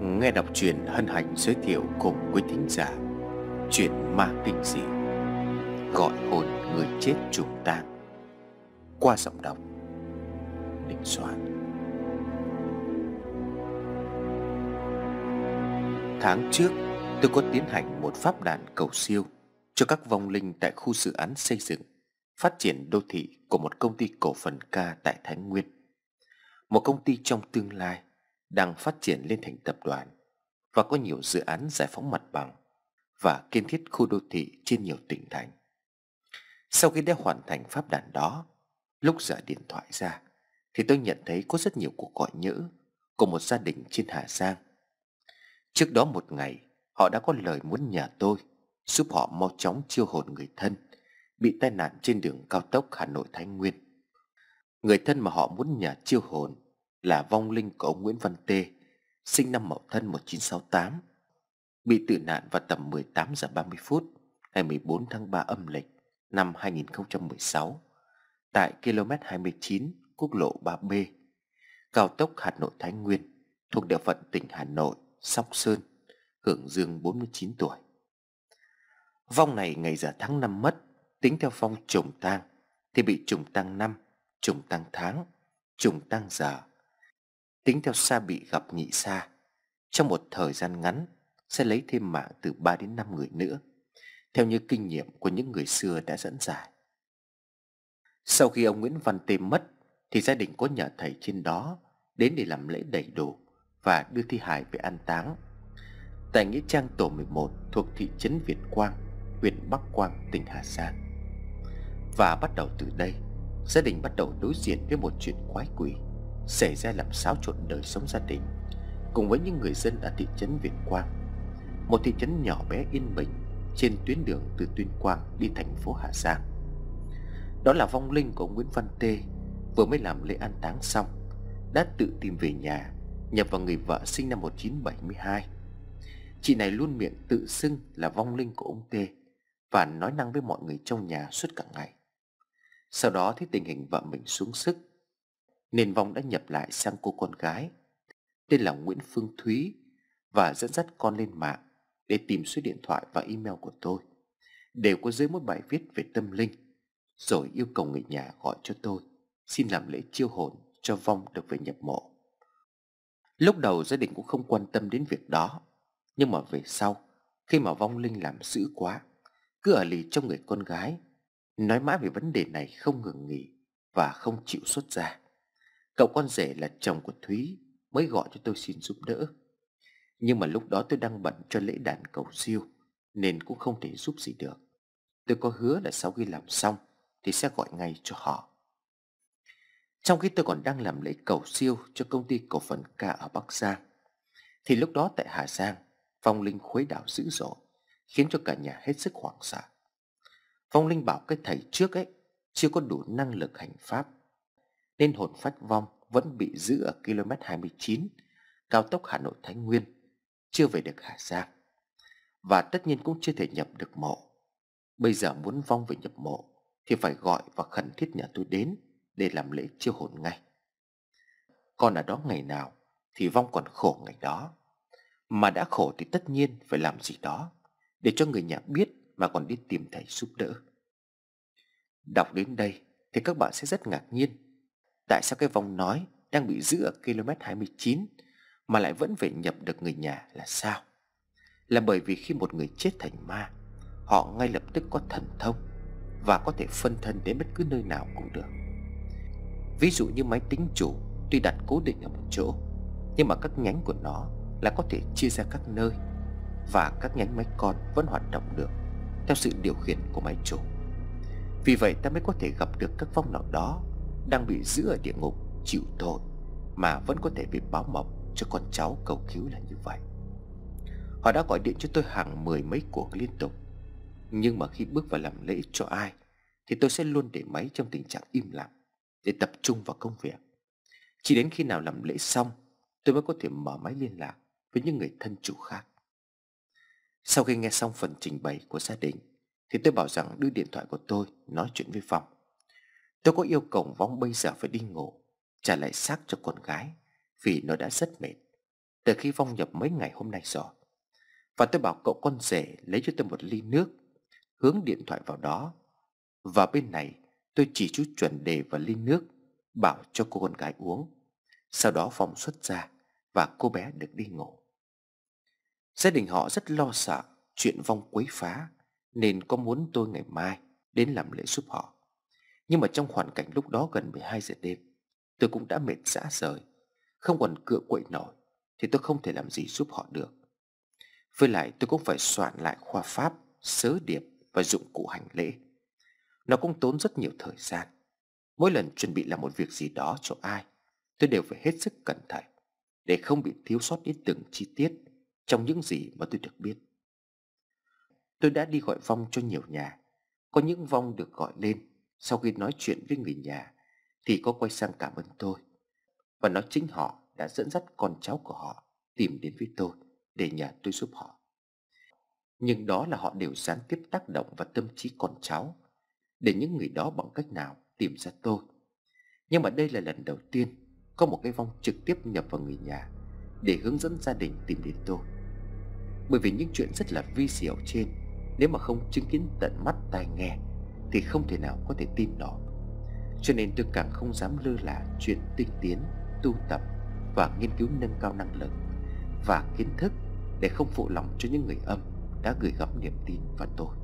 Nghe đọc truyện hân hạnh giới thiệu cùng quý thính giả truyện ma kinh dị Gọi hồn người chết trùng tang qua giọng đọc Đình Soạn. Tháng trước, tôi có tiến hành một pháp đàn cầu siêu cho các vong linh tại khu dự án xây dựng phát triển đô thị của một công ty cổ phần K tại Thái Nguyên, một công ty trong tương lai đang phát triển lên thành tập đoàn và có nhiều dự án giải phóng mặt bằng và kiến thiết khu đô thị trên nhiều tỉnh thành. Sau khi đã hoàn thành pháp đàn đó, lúc giở điện thoại ra thì tôi nhận thấy có rất nhiều cuộc gọi nhỡ của một gia đình trên Hà Giang. Trước đó một ngày, họ đã có lời muốn nhờ tôi giúp họ mau chóng chiêu hồn người thân bị tai nạn trên đường cao tốc Hà Nội Thái Nguyên. Người thân mà họ muốn nhờ chiêu hồn là vong linh của ông Nguyễn Văn Tê, sinh năm Mậu Thân 1968, bị tử nạn vào tầm 18 giờ 30 phút ngày 14 tháng 3 âm lịch năm 2016 tại km 29 quốc lộ 3B, cao tốc Hà Nội Thái Nguyên, thuộc địa phận tỉnh Hà Nội, Sóc Sơn, hưởng dương 49 tuổi. Vong này ngày giờ tháng năm mất, tính theo phong trùng tang thì bị trùng tang năm, trùng tang tháng, trùng tang giờ. Tính theo sa bị gặp nhị sa, trong một thời gian ngắn sẽ lấy thêm mạng từ 3 đến 5 người nữa, theo như kinh nghiệm của những người xưa đã dẫn giải. Sau khi ông Nguyễn Văn Tê mất thì gia đình có nhờ thầy trên đó đến để làm lễ đầy đủ và đưa thi hài về an táng tại nghĩa trang tổ 11 thuộc thị trấn Việt Quang, huyện Bắc Quang, tỉnh Hà Giang. Và bắt đầu từ đây, gia đình bắt đầu đối diện với một chuyện quái quỷ xảy ra làm xáo trộn đời sống gia đình cùng với những người dân ở thị trấn Việt Quang, một thị trấn nhỏ bé yên bình trên tuyến đường từ Tuyên Quang đi thành phố Hà Giang. Đó là vong linh của ông Nguyễn Văn Tê vừa mới làm lễ an táng xong đã tự tìm về nhà, nhập vào người vợ sinh năm 1972. Chị này luôn miệng tự xưng là vong linh của ông Tê và nói năng với mọi người trong nhà suốt cả ngày. Sau đó thấy tình hình vợ mình xuống sức nên vong đã nhập lại sang cô con gái tên là Nguyễn Phương Thúy và dẫn dắt con lên mạng để tìm số điện thoại và email của tôi, đều có dưới một bài viết về tâm linh, rồi yêu cầu người nhà gọi cho tôi xin làm lễ chiêu hồn cho vong được về nhập mộ. Lúc đầu gia đình cũng không quan tâm đến việc đó, nhưng mà về sau, khi mà vong linh làm dữ quá, cứ ở lì trong người con gái, nói mãi về vấn đề này không ngừng nghỉ và không chịu xuất ra, cậu con rể là chồng của Thúy mới gọi cho tôi xin giúp đỡ. Nhưng mà lúc đó tôi đang bận cho lễ đàn cầu siêu nên cũng không thể giúp gì được. Tôi có hứa là sau khi làm xong thì sẽ gọi ngay cho họ. Trong khi tôi còn đang làm lễ cầu siêu cho công ty cổ phần K ở Bắc Giang thì lúc đó tại Hà Giang, vong linh khuấy đảo dữ dội khiến cho cả nhà hết sức hoảng sợ. Vong linh bảo cái thầy trước ấy chưa có đủ năng lực hành pháp nên hồn phách vong vẫn bị giữ ở km 29 cao tốc Hà Nội Thái Nguyên, chưa về được Hà Giang và tất nhiên cũng chưa thể nhập được mộ. Bây giờ muốn vong về nhập mộ thì phải gọi và khẩn thiết nhờ tôi đến để làm lễ chiêu hồn ngay. Còn ở đó ngày nào thì vong còn khổ ngày đó, mà đã khổ thì tất nhiên phải làm gì đó để cho người nhà biết mà còn đi tìm thầy giúp đỡ. Đọc đến đây thì các bạn sẽ rất ngạc nhiên, tại sao cái vong nói đang bị giữ ở km 29 mà lại vẫn phải nhập được người nhà là sao? Là bởi vì khi một người chết thành ma, họ ngay lập tức có thần thông và có thể phân thân đến bất cứ nơi nào cũng được. Ví dụ như máy tính chủ tuy đặt cố định ở một chỗ, nhưng mà các nhánh của nó là có thể chia ra các nơi, và các nhánh máy con vẫn hoạt động được theo sự điều khiển của máy chủ. Vì vậy ta mới có thể gặp được các vong nào đó đang bị giữ ở địa ngục chịu tội mà vẫn có thể về báo mộng cho con cháu cầu cứu là như vậy. Họ đã gọi điện cho tôi hàng mười mấy cuộc liên tục, nhưng mà khi bước vào làm lễ cho ai thì tôi sẽ luôn để máy trong tình trạng im lặng để tập trung vào công việc. Chỉ đến khi nào làm lễ xong, tôi mới có thể mở máy liên lạc với những người thân chủ khác. Sau khi nghe xong phần trình bày của gia đình thì tôi bảo rằng đưa điện thoại của tôi nói chuyện với vong. Tôi có yêu cầu vong bây giờ phải đi ngủ, trả lại xác cho con gái vì nó đã rất mệt. từ khi Phong nhập mấy ngày hôm nay rồi. Và tôi bảo cậu con rể lấy cho tôi một ly nước, hướng điện thoại vào đó. Và bên này tôi chỉ chú chuẩn đề vào ly nước, bảo cho cô con gái uống. Sau đó Phong xuất ra và cô bé được đi ngủ. Gia đình họ rất lo sợ chuyện Vong quấy phá, nên có muốn tôi ngày mai đến làm lễ giúp họ. Nhưng mà trong hoàn cảnh lúc đó gần 12 giờ đêm, tôi cũng đã mệt rã rời, không còn cựa quậy nổi, thì tôi không thể làm gì giúp họ được. Với lại tôi cũng phải soạn lại khoa pháp, sớ điệp và dụng cụ hành lễ. Nó cũng tốn rất nhiều thời gian. Mỗi lần chuẩn bị làm một việc gì đó cho ai, tôi đều phải hết sức cẩn thận để không bị thiếu sót đến từng chi tiết trong những gì mà tôi được biết. Tôi đã đi gọi vong cho nhiều nhà. Có những vong được gọi lên sau khi nói chuyện với người nhà thì có quay sang cảm ơn tôi và nói chính họ đã dẫn dắt con cháu của họ tìm đến với tôi để nhờ tôi giúp họ. Nhưng đó là họ đều gián tiếp tác động vào tâm trí con cháu để những người đó bằng cách nào tìm ra tôi. Nhưng mà đây là lần đầu tiên có một cái vong trực tiếp nhập vào người nhà để hướng dẫn gia đình tìm đến tôi. Bởi vì những chuyện rất là vi diệu trên, nếu mà không chứng kiến tận mắt tai nghe thì không thể nào có thể tin nổi. Cho nên tôi càng không dám lơ là chuyện tinh tiến, tu tập và nghiên cứu nâng cao năng lực và kiến thức để không phụ lòng cho những người âm đã gửi gắm niềm tin vào tôi.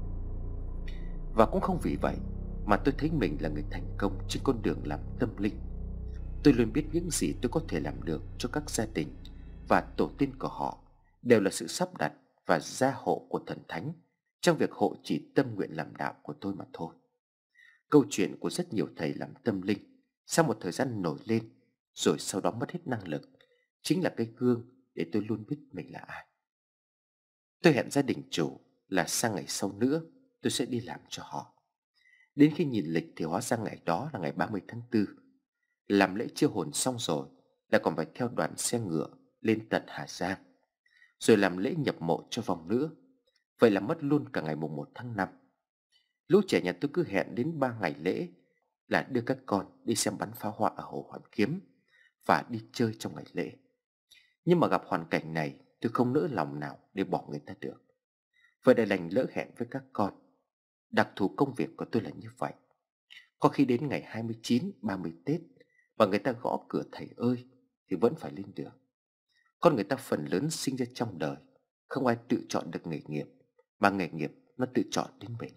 Và cũng không vì vậy mà tôi thấy mình là người thành công trên con đường làm tâm linh. Tôi luôn biết những gì tôi có thể làm được cho các gia đình và tổ tiên của họ đều là sự sắp đặt và gia hộ của thần thánh trong việc hộ trì tâm nguyện làm đạo của tôi mà thôi. Câu chuyện của rất nhiều thầy làm tâm linh sau một thời gian nổi lên rồi sau đó mất hết năng lực chính là cái gương để tôi luôn biết mình là ai. Tôi hẹn gia đình chủ là sang ngày sau nữa tôi sẽ đi làm cho họ. Đến khi nhìn lịch thì hóa ra ngày đó là ngày 30 tháng 4. Làm lễ chiêu hồn xong rồi lại còn phải theo đoàn xe ngựa lên tận Hà Giang, rồi làm lễ nhập mộ cho vong nữa. Vậy là mất luôn cả ngày mùng 1 tháng 5. Lũ trẻ nhà tôi cứ hẹn đến 3 ngày lễ là đưa các con đi xem bắn pháo hoa ở Hồ Hoàn Kiếm và đi chơi trong ngày lễ. Nhưng mà gặp hoàn cảnh này tôi không nỡ lòng nào để bỏ người ta được. Vậy đã đành lỡ hẹn với các con. Đặc thù công việc của tôi là như vậy. Có khi đến ngày 29, 30 Tết mà người ta gõ cửa thầy ơi thì vẫn phải lên đường. Con người ta phần lớn sinh ra trong đời, không ai tự chọn được nghề nghiệp, mà nghề nghiệp nó tự chọn đến mình.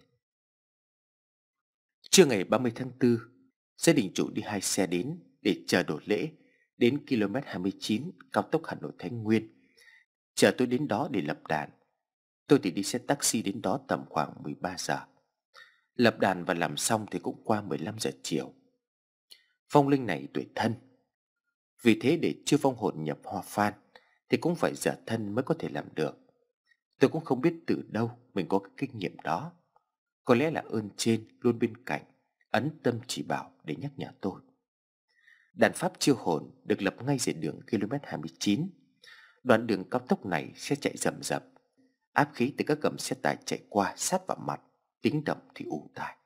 Trưa ngày 30 tháng 4, gia đình chủ đi 2 xe đến để chờ đổ lễ đến km 29 cao tốc Hà Nội Thái Nguyên. Chờ tôi đến đó để lập đàn. Tôi thì đi xe taxi đến đó tầm khoảng 13 giờ. Lập đàn và làm xong thì cũng qua 15 giờ chiều. Vong linh này tuổi Thân. Vì thế để chưa vong hồn nhập Hoa Phan thì cũng phải giả thân mới có thể làm được. Tôi cũng không biết từ đâu mình có cái kinh nghiệm đó. Có lẽ là ơn trên luôn bên cạnh, ấn tâm chỉ bảo để nhắc nhở tôi. Đàn pháp chiêu hồn được lập ngay giữa đường km 29. Đoạn đường cao tốc này sẽ chạy rầm rập. Áp khí từ các gầm xe tải chạy qua sát vào mặt, tiếng động thì ù tai.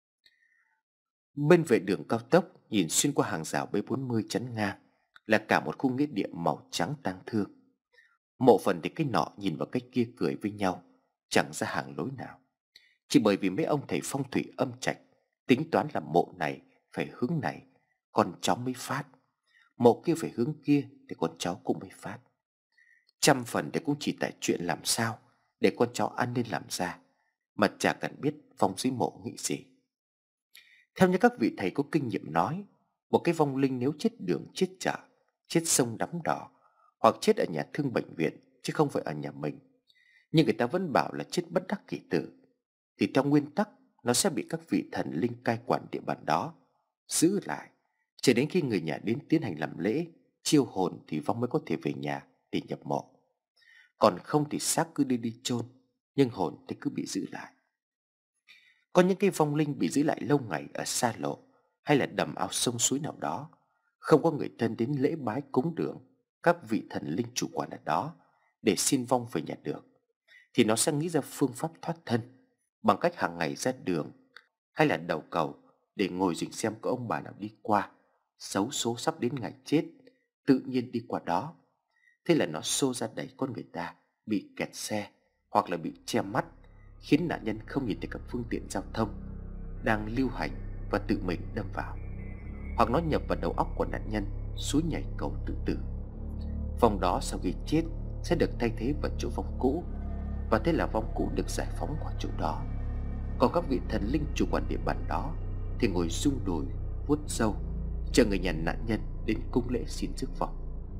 Bên vệ đường cao tốc nhìn xuyên qua hàng rào B40 chắn ngang là cả một khu nghĩa địa màu trắng tang thương. Mộ phần thì cái nọ nhìn vào cái kia cười với nhau, chẳng ra hàng lối nào. Chỉ bởi vì mấy ông thầy phong thủy âm trạch tính toán là mộ này phải hướng này, con cháu mới phát. Mộ kia phải hướng kia thì con cháu cũng mới phát. Trăm phần thì cũng chỉ tại chuyện làm sao để con cháu ăn nên làm ra, mà chả cần biết vong dưới mộ nghĩ gì. Theo như các vị thầy có kinh nghiệm nói, một cái vong linh nếu chết đường, chết chợ, chết sông đắm đỏ, hoặc chết ở nhà thương bệnh viện chứ không phải ở nhà mình, nhưng người ta vẫn bảo là chết bất đắc kỳ tử, thì theo nguyên tắc nó sẽ bị các vị thần linh cai quản địa bàn đó giữ lại, chỉ đến khi người nhà đến tiến hành làm lễ chiêu hồn thì vong mới có thể về nhà để nhập mộ. Còn không thì xác cứ đưa đi chôn, nhưng hồn thì cứ bị giữ lại. Có những cái vong linh bị giữ lại lâu ngày ở xa lộ hay là đầm ao sông suối nào đó, không có người thân đến lễ bái cúng đường các vị thần linh chủ quản ở đó để xin vong về nhà được, thì nó sẽ nghĩ ra phương pháp thoát thân bằng cách hàng ngày ra đường hay là đầu cầu để ngồi dình xem có ông bà nào đi qua xấu số sắp đến ngày chết tự nhiên đi qua đó. Thế là nó xô ra đẩy con người ta bị kẹt xe hoặc là bị che mắt, khiến nạn nhân không nhìn thấy các phương tiện giao thông đang lưu hành và tự mình đâm vào. Hoặc nó nhập vào đầu óc của nạn nhân, suối nhảy cầu tự tử. Vong đó sau khi chết sẽ được thay thế vào chỗ vong cũ, và thế là vong cũ được giải phóng khỏi chỗ đó. Còn các vị thần linh chủ quản địa bàn đó thì ngồi rung đùi, vuốt râu, chờ người nhà nạn nhân đến cung lễ xin rước vong.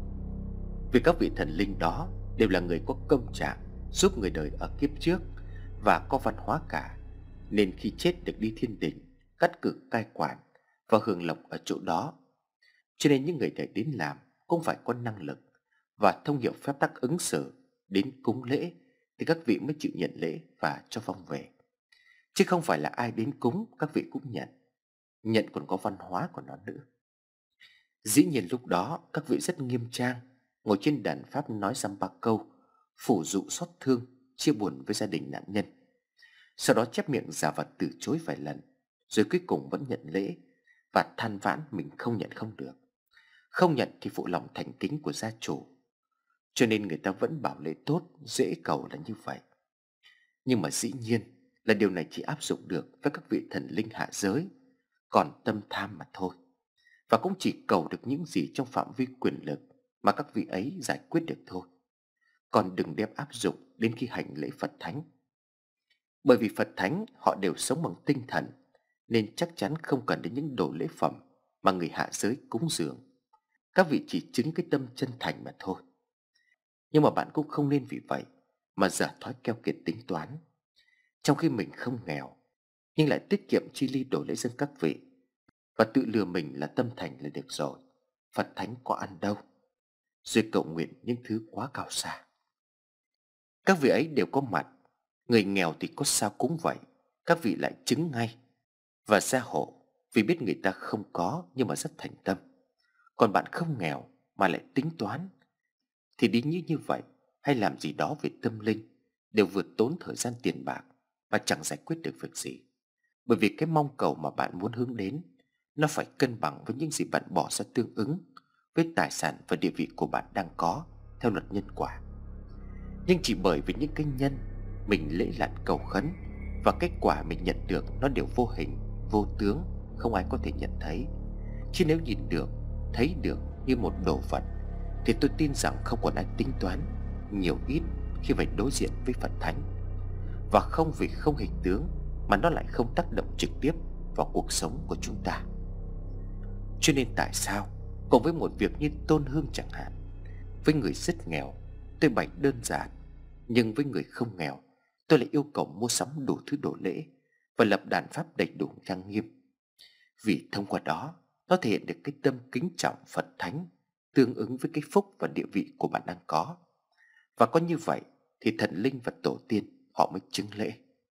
Vì các vị thần linh đó đều là người có công trạng, giúp người đời ở kiếp trước và có văn hóa cả, nên khi chết được đi thiên đình, cắt cử cai quản và hưởng lộc ở chỗ đó. Cho nên những người thầy đến làm cũng phải có năng lực và thông hiểu phép tắc ứng xử. Đến cúng lễ thì các vị mới chịu nhận lễ và cho vong về, chứ không phải là ai đến cúng các vị cũng nhận. Nhận còn có văn hóa của nó nữa. Dĩ nhiên lúc đó các vị rất nghiêm trang, ngồi trên đàn pháp nói dăm ba câu, phủ dụ xót thương, chia buồn với gia đình nạn nhân. Sau đó chép miệng giả vờ từ chối vài lần, rồi cuối cùng vẫn nhận lễ và than vãn mình không nhận không được. Không nhận thì phụ lòng thành kính của gia chủ. Cho nên người ta vẫn bảo lễ tốt, dễ cầu là như vậy. Nhưng mà dĩ nhiên là điều này chỉ áp dụng được với các vị thần linh hạ giới, còn tâm tham mà thôi. Và cũng chỉ cầu được những gì trong phạm vi quyền lực mà các vị ấy giải quyết được thôi. Còn đừng đem áp dụng đến khi hành lễ Phật Thánh. Bởi vì Phật Thánh họ đều sống bằng tinh thần, nên chắc chắn không cần đến những đồ lễ phẩm mà người hạ giới cúng dường. Các vị chỉ chứng cái tâm chân thành mà thôi. Nhưng mà bạn cũng không nên vì vậy mà dở thói keo kiệt tính toán. Trong khi mình không nghèo, nhưng lại tiết kiệm chi ly đổ lễ dâng các vị, và tự lừa mình là tâm thành là được rồi. Phật Thánh có ăn đâu, rồi cầu nguyện những thứ quá cao xa. Các vị ấy đều có mặt. Người nghèo thì có sao cúng vậy, các vị lại chứng ngay và gia hộ, vì biết người ta không có nhưng mà rất thành tâm. Còn bạn không nghèo mà lại tính toán, thì đi như vậy hay làm gì đó về tâm linh đều vượt tốn thời gian tiền bạc mà chẳng giải quyết được việc gì. Bởi vì cái mong cầu mà bạn muốn hướng đến, nó phải cân bằng với những gì bạn bỏ ra tương ứng với tài sản và địa vị của bạn đang có theo luật nhân quả. Nhưng chỉ bởi vì những cái nhân mình lễ lặn cầu khấn và kết quả mình nhận được nó đều vô hình, vô tướng, không ai có thể nhận thấy. Chứ nếu nhìn được, thấy được như một đồ vật, thì tôi tin rằng không còn ai tính toán nhiều ít khi phải đối diện với Phật Thánh. Và không vì không hình tướng mà nó lại không tác động trực tiếp vào cuộc sống của chúng ta. Cho nên tại sao cùng với một việc như tôn hương chẳng hạn, với người rất nghèo tôi bày đơn giản, nhưng với người không nghèo tôi lại yêu cầu mua sắm đủ thứ đồ lễ và lập đàn pháp đầy đủ trang nghiêm. Vì thông qua đó nó thể hiện được cái tâm kính trọng Phật Thánh, tương ứng với cái phúc và địa vị của bạn đang có. Và có như vậy thì thần linh và tổ tiên họ mới chứng lễ.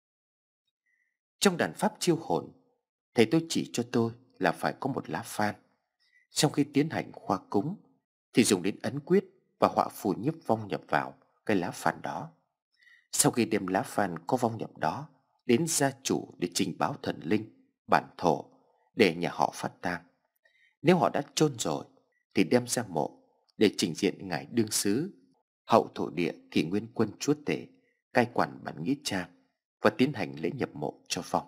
Trong đàn pháp chiêu hồn, thầy tôi chỉ cho tôi là phải có một lá phan. Trong khi tiến hành khoa cúng thì dùng đến ấn quyết và họa phù nhiếp vong nhập vào cái lá phan đó. Sau khi đem lá phan có vong nhập đó đến gia chủ để trình báo thần linh, bản thổ để nhà họ phát tang. Nếu họ đã chôn rồi thì đem ra mộ để trình diện ngài đương sứ, hậu thổ địa kỷ nguyên quân chúa tể, cai quản bản nghĩa trang và tiến hành lễ nhập mộ cho vong.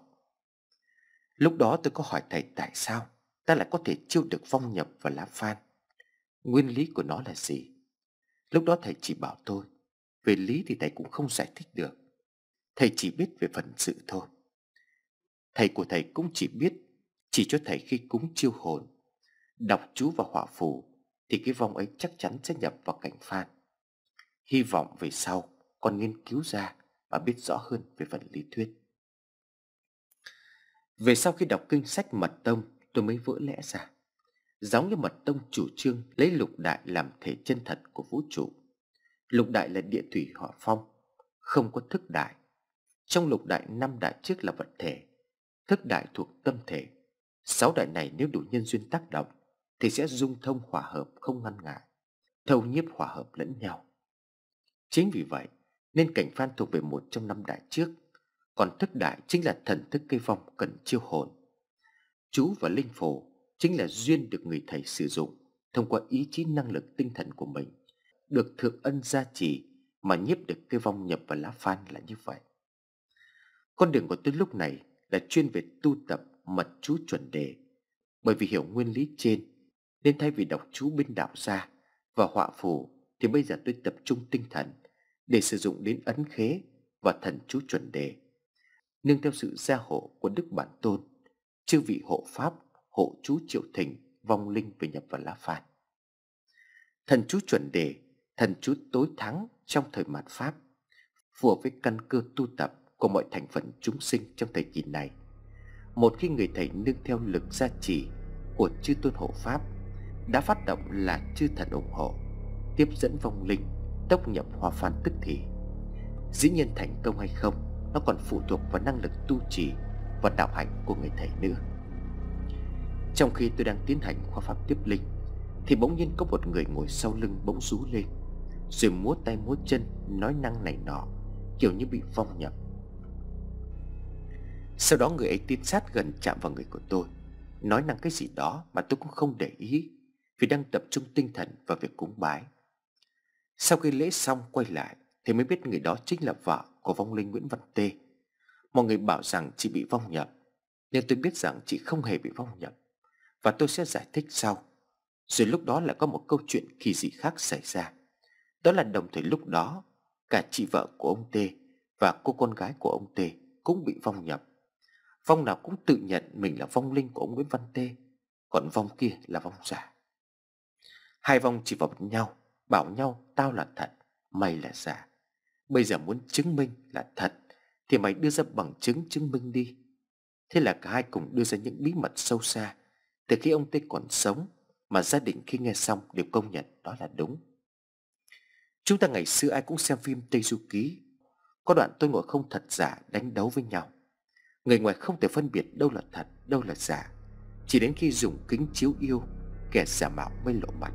Lúc đó tôi có hỏi thầy tại sao ta lại có thể chiêu được vong nhập vào lá phan, nguyên lý của nó là gì. Lúc đó thầy chỉ bảo tôi, về lý thì thầy cũng không giải thích được, thầy chỉ biết về phần sự thôi. Thầy của thầy cũng chỉ biết chỉ cho thầy khi cúng chiêu hồn, đọc chú và họa phù thì cái vong ấy chắc chắn sẽ nhập vào cảnh phan. Hy vọng về sau con nghiên cứu ra và biết rõ hơn về phần lý thuyết. Về sau khi đọc kinh sách Mật Tông, tôi mới vỡ lẽ ra. Giống như Mật Tông chủ trương lấy lục đại làm thể chân thật của vũ trụ. Lục đại là địa thủy hỏa phong, không có thức đại. Trong lục đại, 5 đại trước là vật thể, thức đại thuộc tâm thể. 6 đại này nếu đủ nhân duyên tác động thì sẽ dung thông hòa hợp không ngăn ngại, thâu nhiếp hòa hợp lẫn nhau. Chính vì vậy nên cảnh phan thuộc về một trong 5 đại trước, còn thức đại chính là thần thức cây vong cần chiêu hồn. Chú và linh phù chính là duyên được người thầy sử dụng thông qua ý chí năng lực tinh thần của mình được thượng ân gia trì mà nhiếp được cái vong nhập vào lá phan là như vậy. Con đường của tôi lúc này là chuyên về tu tập mật chú chuẩn đề. Bởi vì hiểu nguyên lý trên nên thay vì đọc chú bên đạo gia và họa phù, thì bây giờ tôi tập trung tinh thần để sử dụng đến ấn khế và thần chú chuẩn đề, nương theo sự gia hộ của Đức Bản Tôn, chư vị hộ pháp, hộ chú triệu thỉnh, vong linh về nhập vào lá phan. Thần chú chuẩn đề, thần chú tối thắng trong thời mạt Pháp, phù hợp với căn cơ tu tập của mọi thành phần chúng sinh trong thời kỳ này. Một khi người thầy nương theo lực gia trì của chư tôn hộ pháp đã phát động là chư thần ủng hộ, tiếp dẫn vong linh tốc nhập hoa phan tức thì. Dĩ nhiên thành công hay không, nó còn phụ thuộc vào năng lực tu trì và đạo hạnh của người thầy nữa. Trong khi tôi đang tiến hành khoa pháp tiếp linh, thì bỗng nhiên có một người ngồi sau lưng bỗng rú lên, rồi múa tay múa chân, nói năng này nọ, kiểu như bị vong nhập. Sau đó người ấy tiến sát gần chạm vào người của tôi, nói năng cái gì đó mà tôi cũng không để ý, vì đang tập trung tinh thần vào việc cúng bái. Sau khi lễ xong quay lại thì mới biết người đó chính là vợ của vong linh Nguyễn Văn Tê. Mọi người bảo rằng chị bị vong nhập, nhưng tôi biết rằng chị không hề bị vong nhập, và tôi sẽ giải thích sau. Rồi lúc đó lại có một câu chuyện kỳ dị khác xảy ra. Đó là đồng thời lúc đó, cả chị vợ của ông Tê và cô con gái của ông Tê cũng bị vong nhập. Vong nào cũng tự nhận mình là vong linh của ông Nguyễn Văn Tê, còn vong kia là vong giả. Hai vong chỉ vào nhau, bảo nhau tao là thật, mày là giả. Bây giờ muốn chứng minh là thật thì mày đưa ra bằng chứng chứng minh đi. Thế là cả hai cùng đưa ra những bí mật sâu xa từ khi ông Tê còn sống, mà gia đình khi nghe xong đều công nhận đó là đúng. Chúng ta ngày xưa ai cũng xem phim Tây Du Ký, có đoạn tôi ngồi không thật giả đánh đấu với nhau. Người ngoài không thể phân biệt đâu là thật, đâu là giả, chỉ đến khi dùng kính chiếu yêu, kẻ giả mạo mới lộ mặt.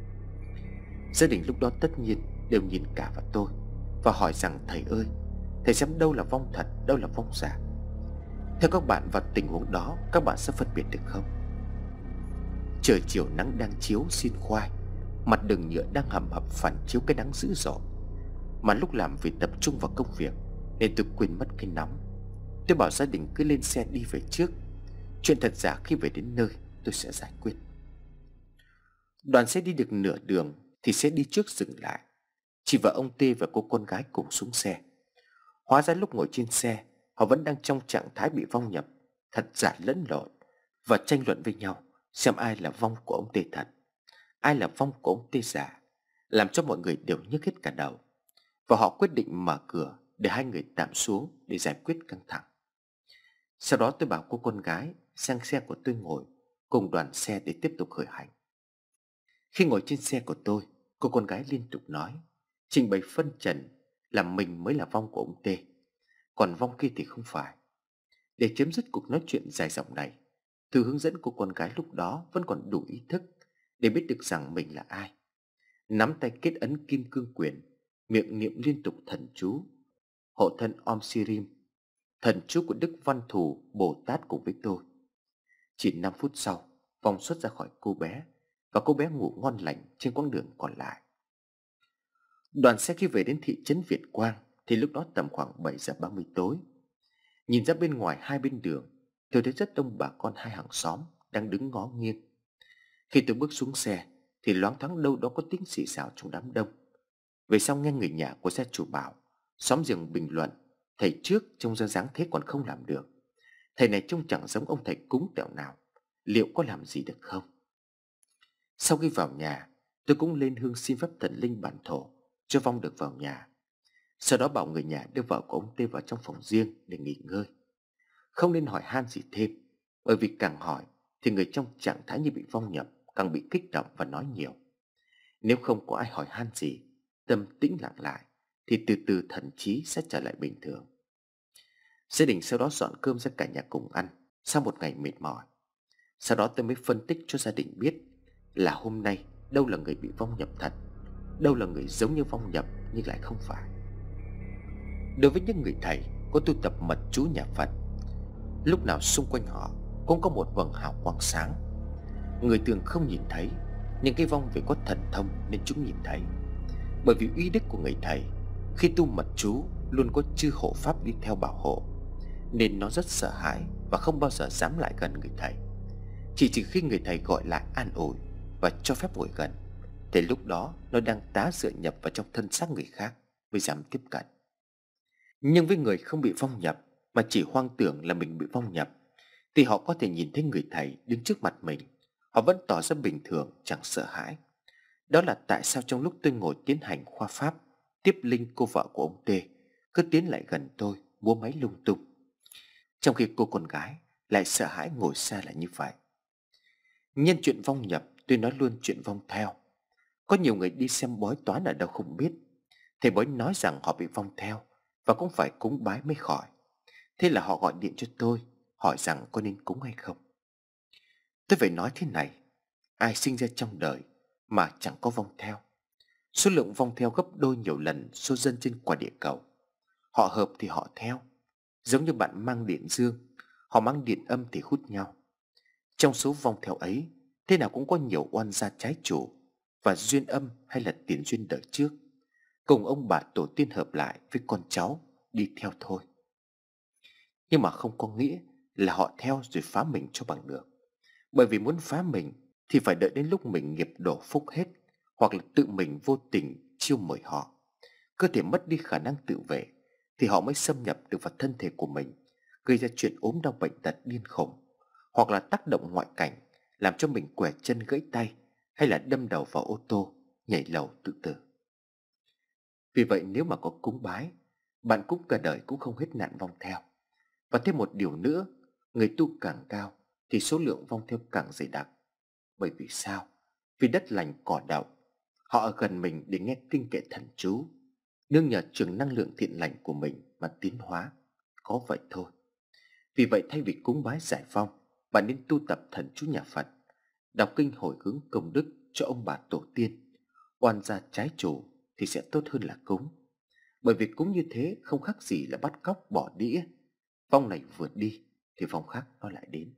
Gia đình lúc đó tất nhiên đều nhìn cả vào tôi và hỏi rằng thầy ơi, thầy xem đâu là vong thật, đâu là vong giả. Theo các bạn, vào tình huống đó các bạn sẽ phân biệt được không? Trời chiều nắng đang chiếu xin khoai, mặt đường nhựa đang hầm hập phản chiếu cái nắng dữ dội. Mà lúc làm vì tập trung vào công việc nên tôi quên mất cái nóng. Tôi bảo gia đình cứ lên xe đi về trước, chuyện thật giả khi về đến nơi tôi sẽ giải quyết. Đoàn xe đi được nửa đường thì xe đi trước dừng lại. Chị và ông Tê và cô con gái cùng xuống xe. Hóa ra lúc ngồi trên xe, họ vẫn đang trong trạng thái bị vong nhập, thật giả lẫn lộn, và tranh luận với nhau xem ai là vong của ông Tê thật, ai là vong của ông Tê giả, làm cho mọi người đều nhức hết cả đầu. Và họ quyết định mở cửa để hai người tạm xuống để giải quyết căng thẳng. Sau đó tôi bảo cô con gái sang xe của tôi ngồi cùng đoàn xe để tiếp tục khởi hành. Khi ngồi trên xe của tôi, cô con gái liên tục nói, trình bày phân trần là mình mới là vong của ông Tê, còn vong kia thì không phải. Để chấm dứt cuộc nói chuyện dài dòng này, Thư hướng dẫn cô con gái lúc đó vẫn còn đủ ý thức để biết được rằng mình là ai. Nắm tay kết ấn kim cương quyền, miệng niệm liên tục thần chú hộ thân Om Sirim, thần chú của Đức Văn Thù Bồ Tát cùng với tôi. Chỉ 5 phút sau, vong xuất ra khỏi cô bé, và cô bé ngủ ngon lành trên quãng đường còn lại. Đoàn xe khi về đến thị trấn Việt Quang thì lúc đó tầm khoảng 7 giờ 30 tối. Nhìn ra bên ngoài hai bên đường, tôi thấy rất đông bà con hai hàng xóm đang đứng ngó nghiêng. Khi tôi bước xuống xe thì loáng thoáng đâu đó có tiếng xì xào trong đám đông. Về sau nghe người nhà của gia chủ bảo, xóm giềng bình luận, thầy trước trông ra dáng thế còn không làm được, thầy này trông chẳng giống ông thầy cúng tẹo nào, liệu có làm gì được không? Sau khi vào nhà, tôi cũng lên hương xin phép thần linh bản thổ cho vong được vào nhà. Sau đó bảo người nhà đưa vợ của ông Tê vào trong phòng riêng để nghỉ ngơi. Không nên hỏi han gì thêm, bởi vì càng hỏi thì người trong trạng thái như bị vong nhập càng bị kích động và nói nhiều. Nếu không có ai hỏi han gì, tâm tĩnh lặng lại, thì từ từ thần trí sẽ trở lại bình thường. Gia đình sau đó dọn cơm ra cả nhà cùng ăn sau một ngày mệt mỏi. Sau đó tôi mới phân tích cho gia đình biết là hôm nay đâu là người bị vong nhập thật, đâu là người giống như vong nhập nhưng lại không phải. Đối với những người thầy có tu tập mật chú nhà Phật, lúc nào xung quanh họ cũng có một vầng hào quang sáng. Người thường không nhìn thấy, nhưng cái vong vì có thần thông nên chúng nhìn thấy. Bởi vì uy đức của người thầy khi tu mật chú luôn có chư hộ pháp đi theo bảo hộ, nên nó rất sợ hãi và không bao giờ dám lại gần người thầy. Chỉ khi người thầy gọi lại an ủi và cho phép ngồi gần, thì lúc đó nó đang tá dựa nhập vào trong thân xác người khác mới dám tiếp cận. Nhưng với người không bị vong nhập mà chỉ hoang tưởng là mình bị vong nhập, thì họ có thể nhìn thấy người thầy đứng trước mặt mình, họ vẫn tỏ ra bình thường, chẳng sợ hãi. Đó là tại sao trong lúc tôi ngồi tiến hành khoa pháp tiếp linh cô vợ của ông T cứ tiến lại gần tôi múa máy lung tung, trong khi cô con gái lại sợ hãi ngồi xa là như vậy. Nhân chuyện vong nhập, tôi nói luôn chuyện vong theo. Có nhiều người đi xem bói toán ở đâu không biết. Thầy bói nói rằng họ bị vong theo và cũng phải cúng bái mới khỏi. Thế là họ gọi điện cho tôi, hỏi rằng có nên cúng hay không. Tôi phải nói thế này: ai sinh ra trong đời mà chẳng có vong theo. Số lượng vong theo gấp đôi nhiều lần số dân trên quả địa cầu. Họ hợp thì họ theo, giống như bạn mang điện dương, họ mang điện âm thì hút nhau. Trong số vong theo ấy, thế nào cũng có nhiều oan gia trái chủ và duyên âm hay là tiền duyên đời trước, cùng ông bà tổ tiên hợp lại với con cháu đi theo thôi. Nhưng mà không có nghĩa là họ theo rồi phá mình cho bằng được. Bởi vì muốn phá mình thì phải đợi đến lúc mình nghiệp đổ phúc hết, hoặc là tự mình vô tình chiêu mời họ, cơ thể mất đi khả năng tự vệ, thì họ mới xâm nhập được vào thân thể của mình, gây ra chuyện ốm đau bệnh tật điên khủng, hoặc là tác động ngoại cảnh làm cho mình quẹt chân gãy tay, hay là đâm đầu vào ô tô, nhảy lầu tự tử. Vì vậy nếu mà có cúng bái, bạn cúng cả đời cũng không hết nạn vong theo. Và thêm một điều nữa, người tu càng cao thì số lượng vong theo càng dày đặc. Bởi vì sao? Vì đất lành cỏ đậu, họ ở gần mình để nghe kinh kệ thần chú, nương nhờ trường năng lượng thiện lành của mình mà tiến hóa. Có vậy thôi. Vì vậy thay vì cúng bái giải vong, bạn nên tu tập thần chú nhà Phật, đọc kinh hồi hướng công đức cho ông bà tổ tiên. Oan gia trái chủ thì sẽ tốt hơn là cúng. Bởi vì cúng như thế không khác gì là bắt cóc bỏ đĩa. Vong này vượt đi thì vong khác nó lại đến.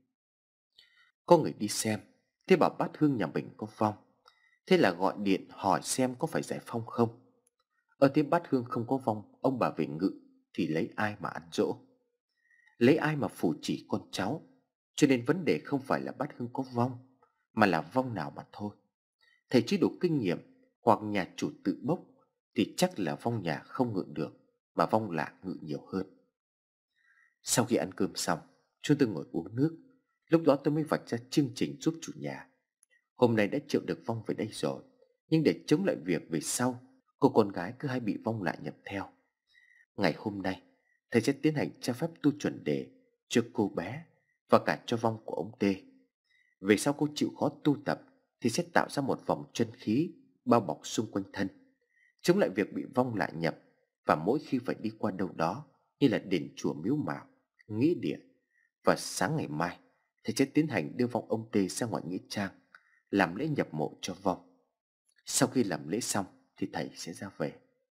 Có người đi xem, thế bảo bát hương nhà mình có vong, thế là gọi điện hỏi xem có phải giải phong không. Thế bát hương không có vong, ông bà về ngự thì lấy ai mà ăn dỗ, lấy ai mà phù chỉ con cháu. Cho nên vấn đề không phải là bát hương có vong, mà là vong nào mà thôi. Thầy chưa đủ kinh nghiệm hoặc nhà chủ tự bốc thì chắc là vong nhà không ngự được, mà vong lạ ngự nhiều hơn. Sau khi ăn cơm xong, chúng tôi ngồi uống nước. Lúc đó tôi mới vạch ra chương trình giúp chủ nhà. Hôm nay đã triệu được vong về đây rồi, nhưng để chống lại việc về sau cô con gái cứ hay bị vong lại nhập theo, ngày hôm nay thầy sẽ tiến hành cho phép tu chuẩn đề cho cô bé và cả cho vong của ông T. Về sau cô chịu khó tu tập thì sẽ tạo ra một vòng chân khí bao bọc xung quanh thân, chống lại việc bị vong lại nhập. Và mỗi khi phải đi qua đâu đó như là đền chùa miếu mạo, nghĩa địa, và sáng ngày mai thầy sẽ tiến hành đưa vong ông T ra ngoài nghĩa trang làm lễ nhập mộ cho vong. Sau khi làm lễ xong thì thầy sẽ ra về.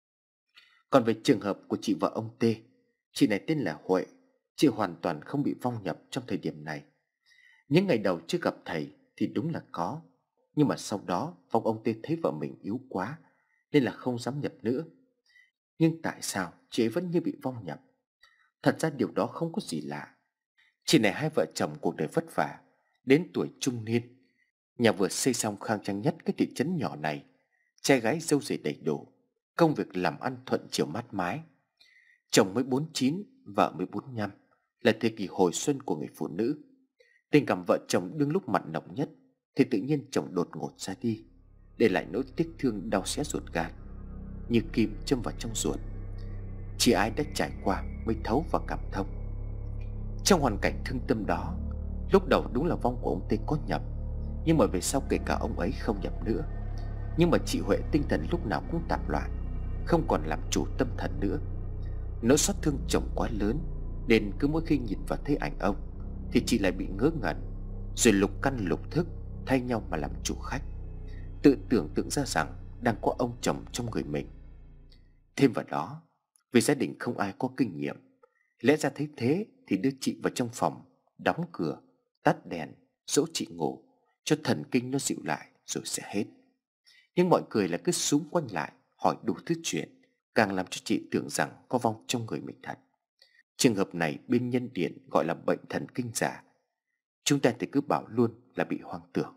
Còn về trường hợp của chị vợ ông T, chị này tên là Huệ. Chị hoàn toàn không bị vong nhập trong thời điểm này. Những ngày đầu chưa gặp thầy thì đúng là có, nhưng mà sau đó vong ông T thấy vợ mình yếu quá nên là không dám nhập nữa. Nhưng tại sao chị ấy vẫn như bị vong nhập? Thật ra điều đó không có gì lạ. Chị này hai vợ chồng cuộc đời vất vả, đến tuổi trung niên, nhà vừa xây xong khang trang nhất cái thị trấn nhỏ này, trai gái dâu rể đầy đủ, công việc làm ăn thuận chiều mát mái. Chồng mới 49, vợ mới 45, là thời kỳ hồi xuân của người phụ nữ. Tình cảm vợ chồng đương lúc mặn nồng nhất thì tự nhiên chồng đột ngột ra đi, để lại nỗi tiếc thương đau xé ruột gan, như kim châm vào trong ruột. Chỉ ai đã trải qua mới thấu và cảm thông. Trong hoàn cảnh thương tâm đó, lúc đầu đúng là vong của ông Tê có nhập, nhưng mà về sau kể cả ông ấy không nhập nữa. Nhưng mà chị Huệ tinh thần lúc nào cũng tạp loạn, không còn làm chủ tâm thần nữa. Nỗi xót thương chồng quá lớn, nên cứ mỗi khi nhìn vào thấy ảnh ông thì chị lại bị ngớ ngẩn, rồi lục căn lục thức thay nhau mà làm chủ khách, tự tưởng tượng ra rằng đang có ông chồng trong người mình. Thêm vào đó, vì gia đình không ai có kinh nghiệm, lẽ ra thấy thế thì đưa chị vào trong phòng, đóng cửa, tắt đèn, dỗ chị ngủ cho thần kinh nó dịu lại rồi sẽ hết. Nhưng mọi người là cứ xúm quanh lại hỏi đủ thứ chuyện, càng làm cho chị tưởng rằng có vong trong người mình thật. Trường hợp này bên nhân điện gọi là bệnh thần kinh giả. Chúng ta thì cứ bảo luôn là bị hoang tưởng.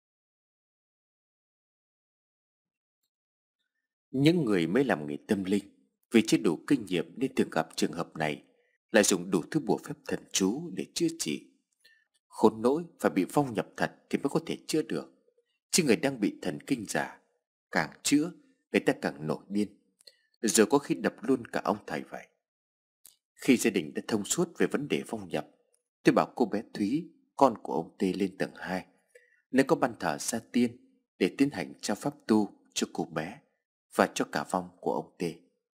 Những người mới làm nghề tâm linh vì chưa đủ kinh nghiệm nên thường gặp trường hợp này, lại dùng đủ thứ bùa phép thần chú để chữa trị. Khốn nỗi phải bị vong nhập thật thì mới có thể chữa được, chứ người đang bị thần kinh giả càng chữa người ta càng nổi điên, rồi có khi đập luôn cả ông thầy vậy. Khi gia đình đã thông suốt về vấn đề vong nhập, tôi bảo cô bé Thúy, con của ông Tê, lên tầng 2 nơi có ban thờ gia tiên để tiến hành trao pháp tu cho cô bé và cho cả vong của ông Tê.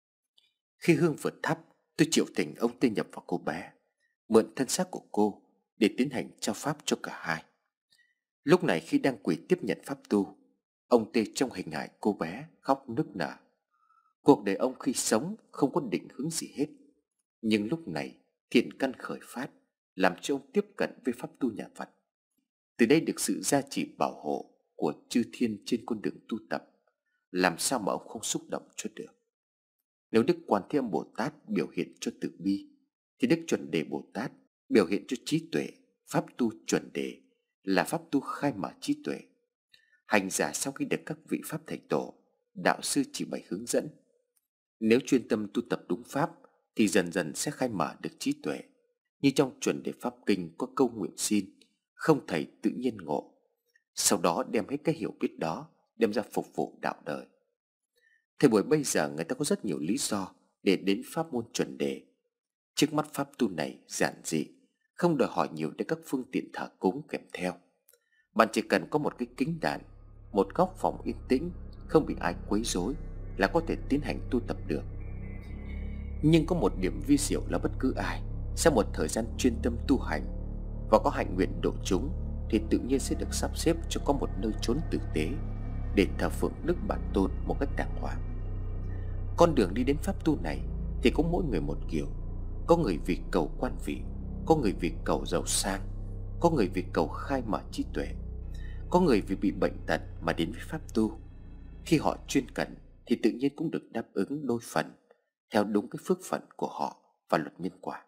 Khi hương vượt thắp, tôi triệu thỉnh ông Tê nhập vào cô bé, mượn thân xác của cô để tiến hành trao pháp cho cả hai. Lúc này khi đang quỳ tiếp nhận pháp tu, ông Tê trong hình hài cô bé khóc nức nở. Cuộc đời ông khi sống không có định hướng gì hết, nhưng lúc này thiện căn khởi phát, làm cho ông tiếp cận với pháp tu nhà Phật. Từ đây được sự gia trì bảo hộ của chư thiên trên con đường tu tập, làm sao mà ông không xúc động cho được. Nếu Đức Quan Thế Âm Bồ Tát biểu hiện cho từ bi, thì Đức Chuẩn Đề Bồ Tát biểu hiện cho trí tuệ. Pháp tu chuẩn đề là pháp tu khai mở trí tuệ. Hành giả sau khi được các vị pháp thầy tổ, đạo sư chỉ bày hướng dẫn, nếu chuyên tâm tu tập đúng pháp thì dần dần sẽ khai mở được trí tuệ. Như trong Chuẩn Đề Pháp Kinh có câu nguyện xin: không thầy tự nhiên ngộ. Sau đó đem hết cái hiểu biết đó đem ra phục vụ đạo đời. Thời buổi bây giờ người ta có rất nhiều lý do để đến pháp môn chuẩn đề. Trước mắt pháp tu này giản dị, không đòi hỏi nhiều đến các phương tiện thờ cúng kèm theo. Bạn chỉ cần có một cái kính đàn, một góc phòng yên tĩnh, không bị ai quấy rối là có thể tiến hành tu tập được. Nhưng có một điểm vi diệu là bất cứ ai sau một thời gian chuyên tâm tu hành và có hạnh nguyện độ chúng thì tự nhiên sẽ được sắp xếp cho có một nơi trốn tử tế để thờ phượng Đức Bản Tôn một cách đàng hoàng. Con đường đi đến pháp tu này thì cũng mỗi người một kiểu. Có người vì cầu quan vị, có người vì cầu giàu sang, có người vì cầu khai mở trí tuệ, có người vì bị bệnh tật mà đến với pháp tu. Khi họ chuyên cần thì tự nhiên cũng được đáp ứng đôi phần theo đúng cái phước phận của họ và luật nhân quả.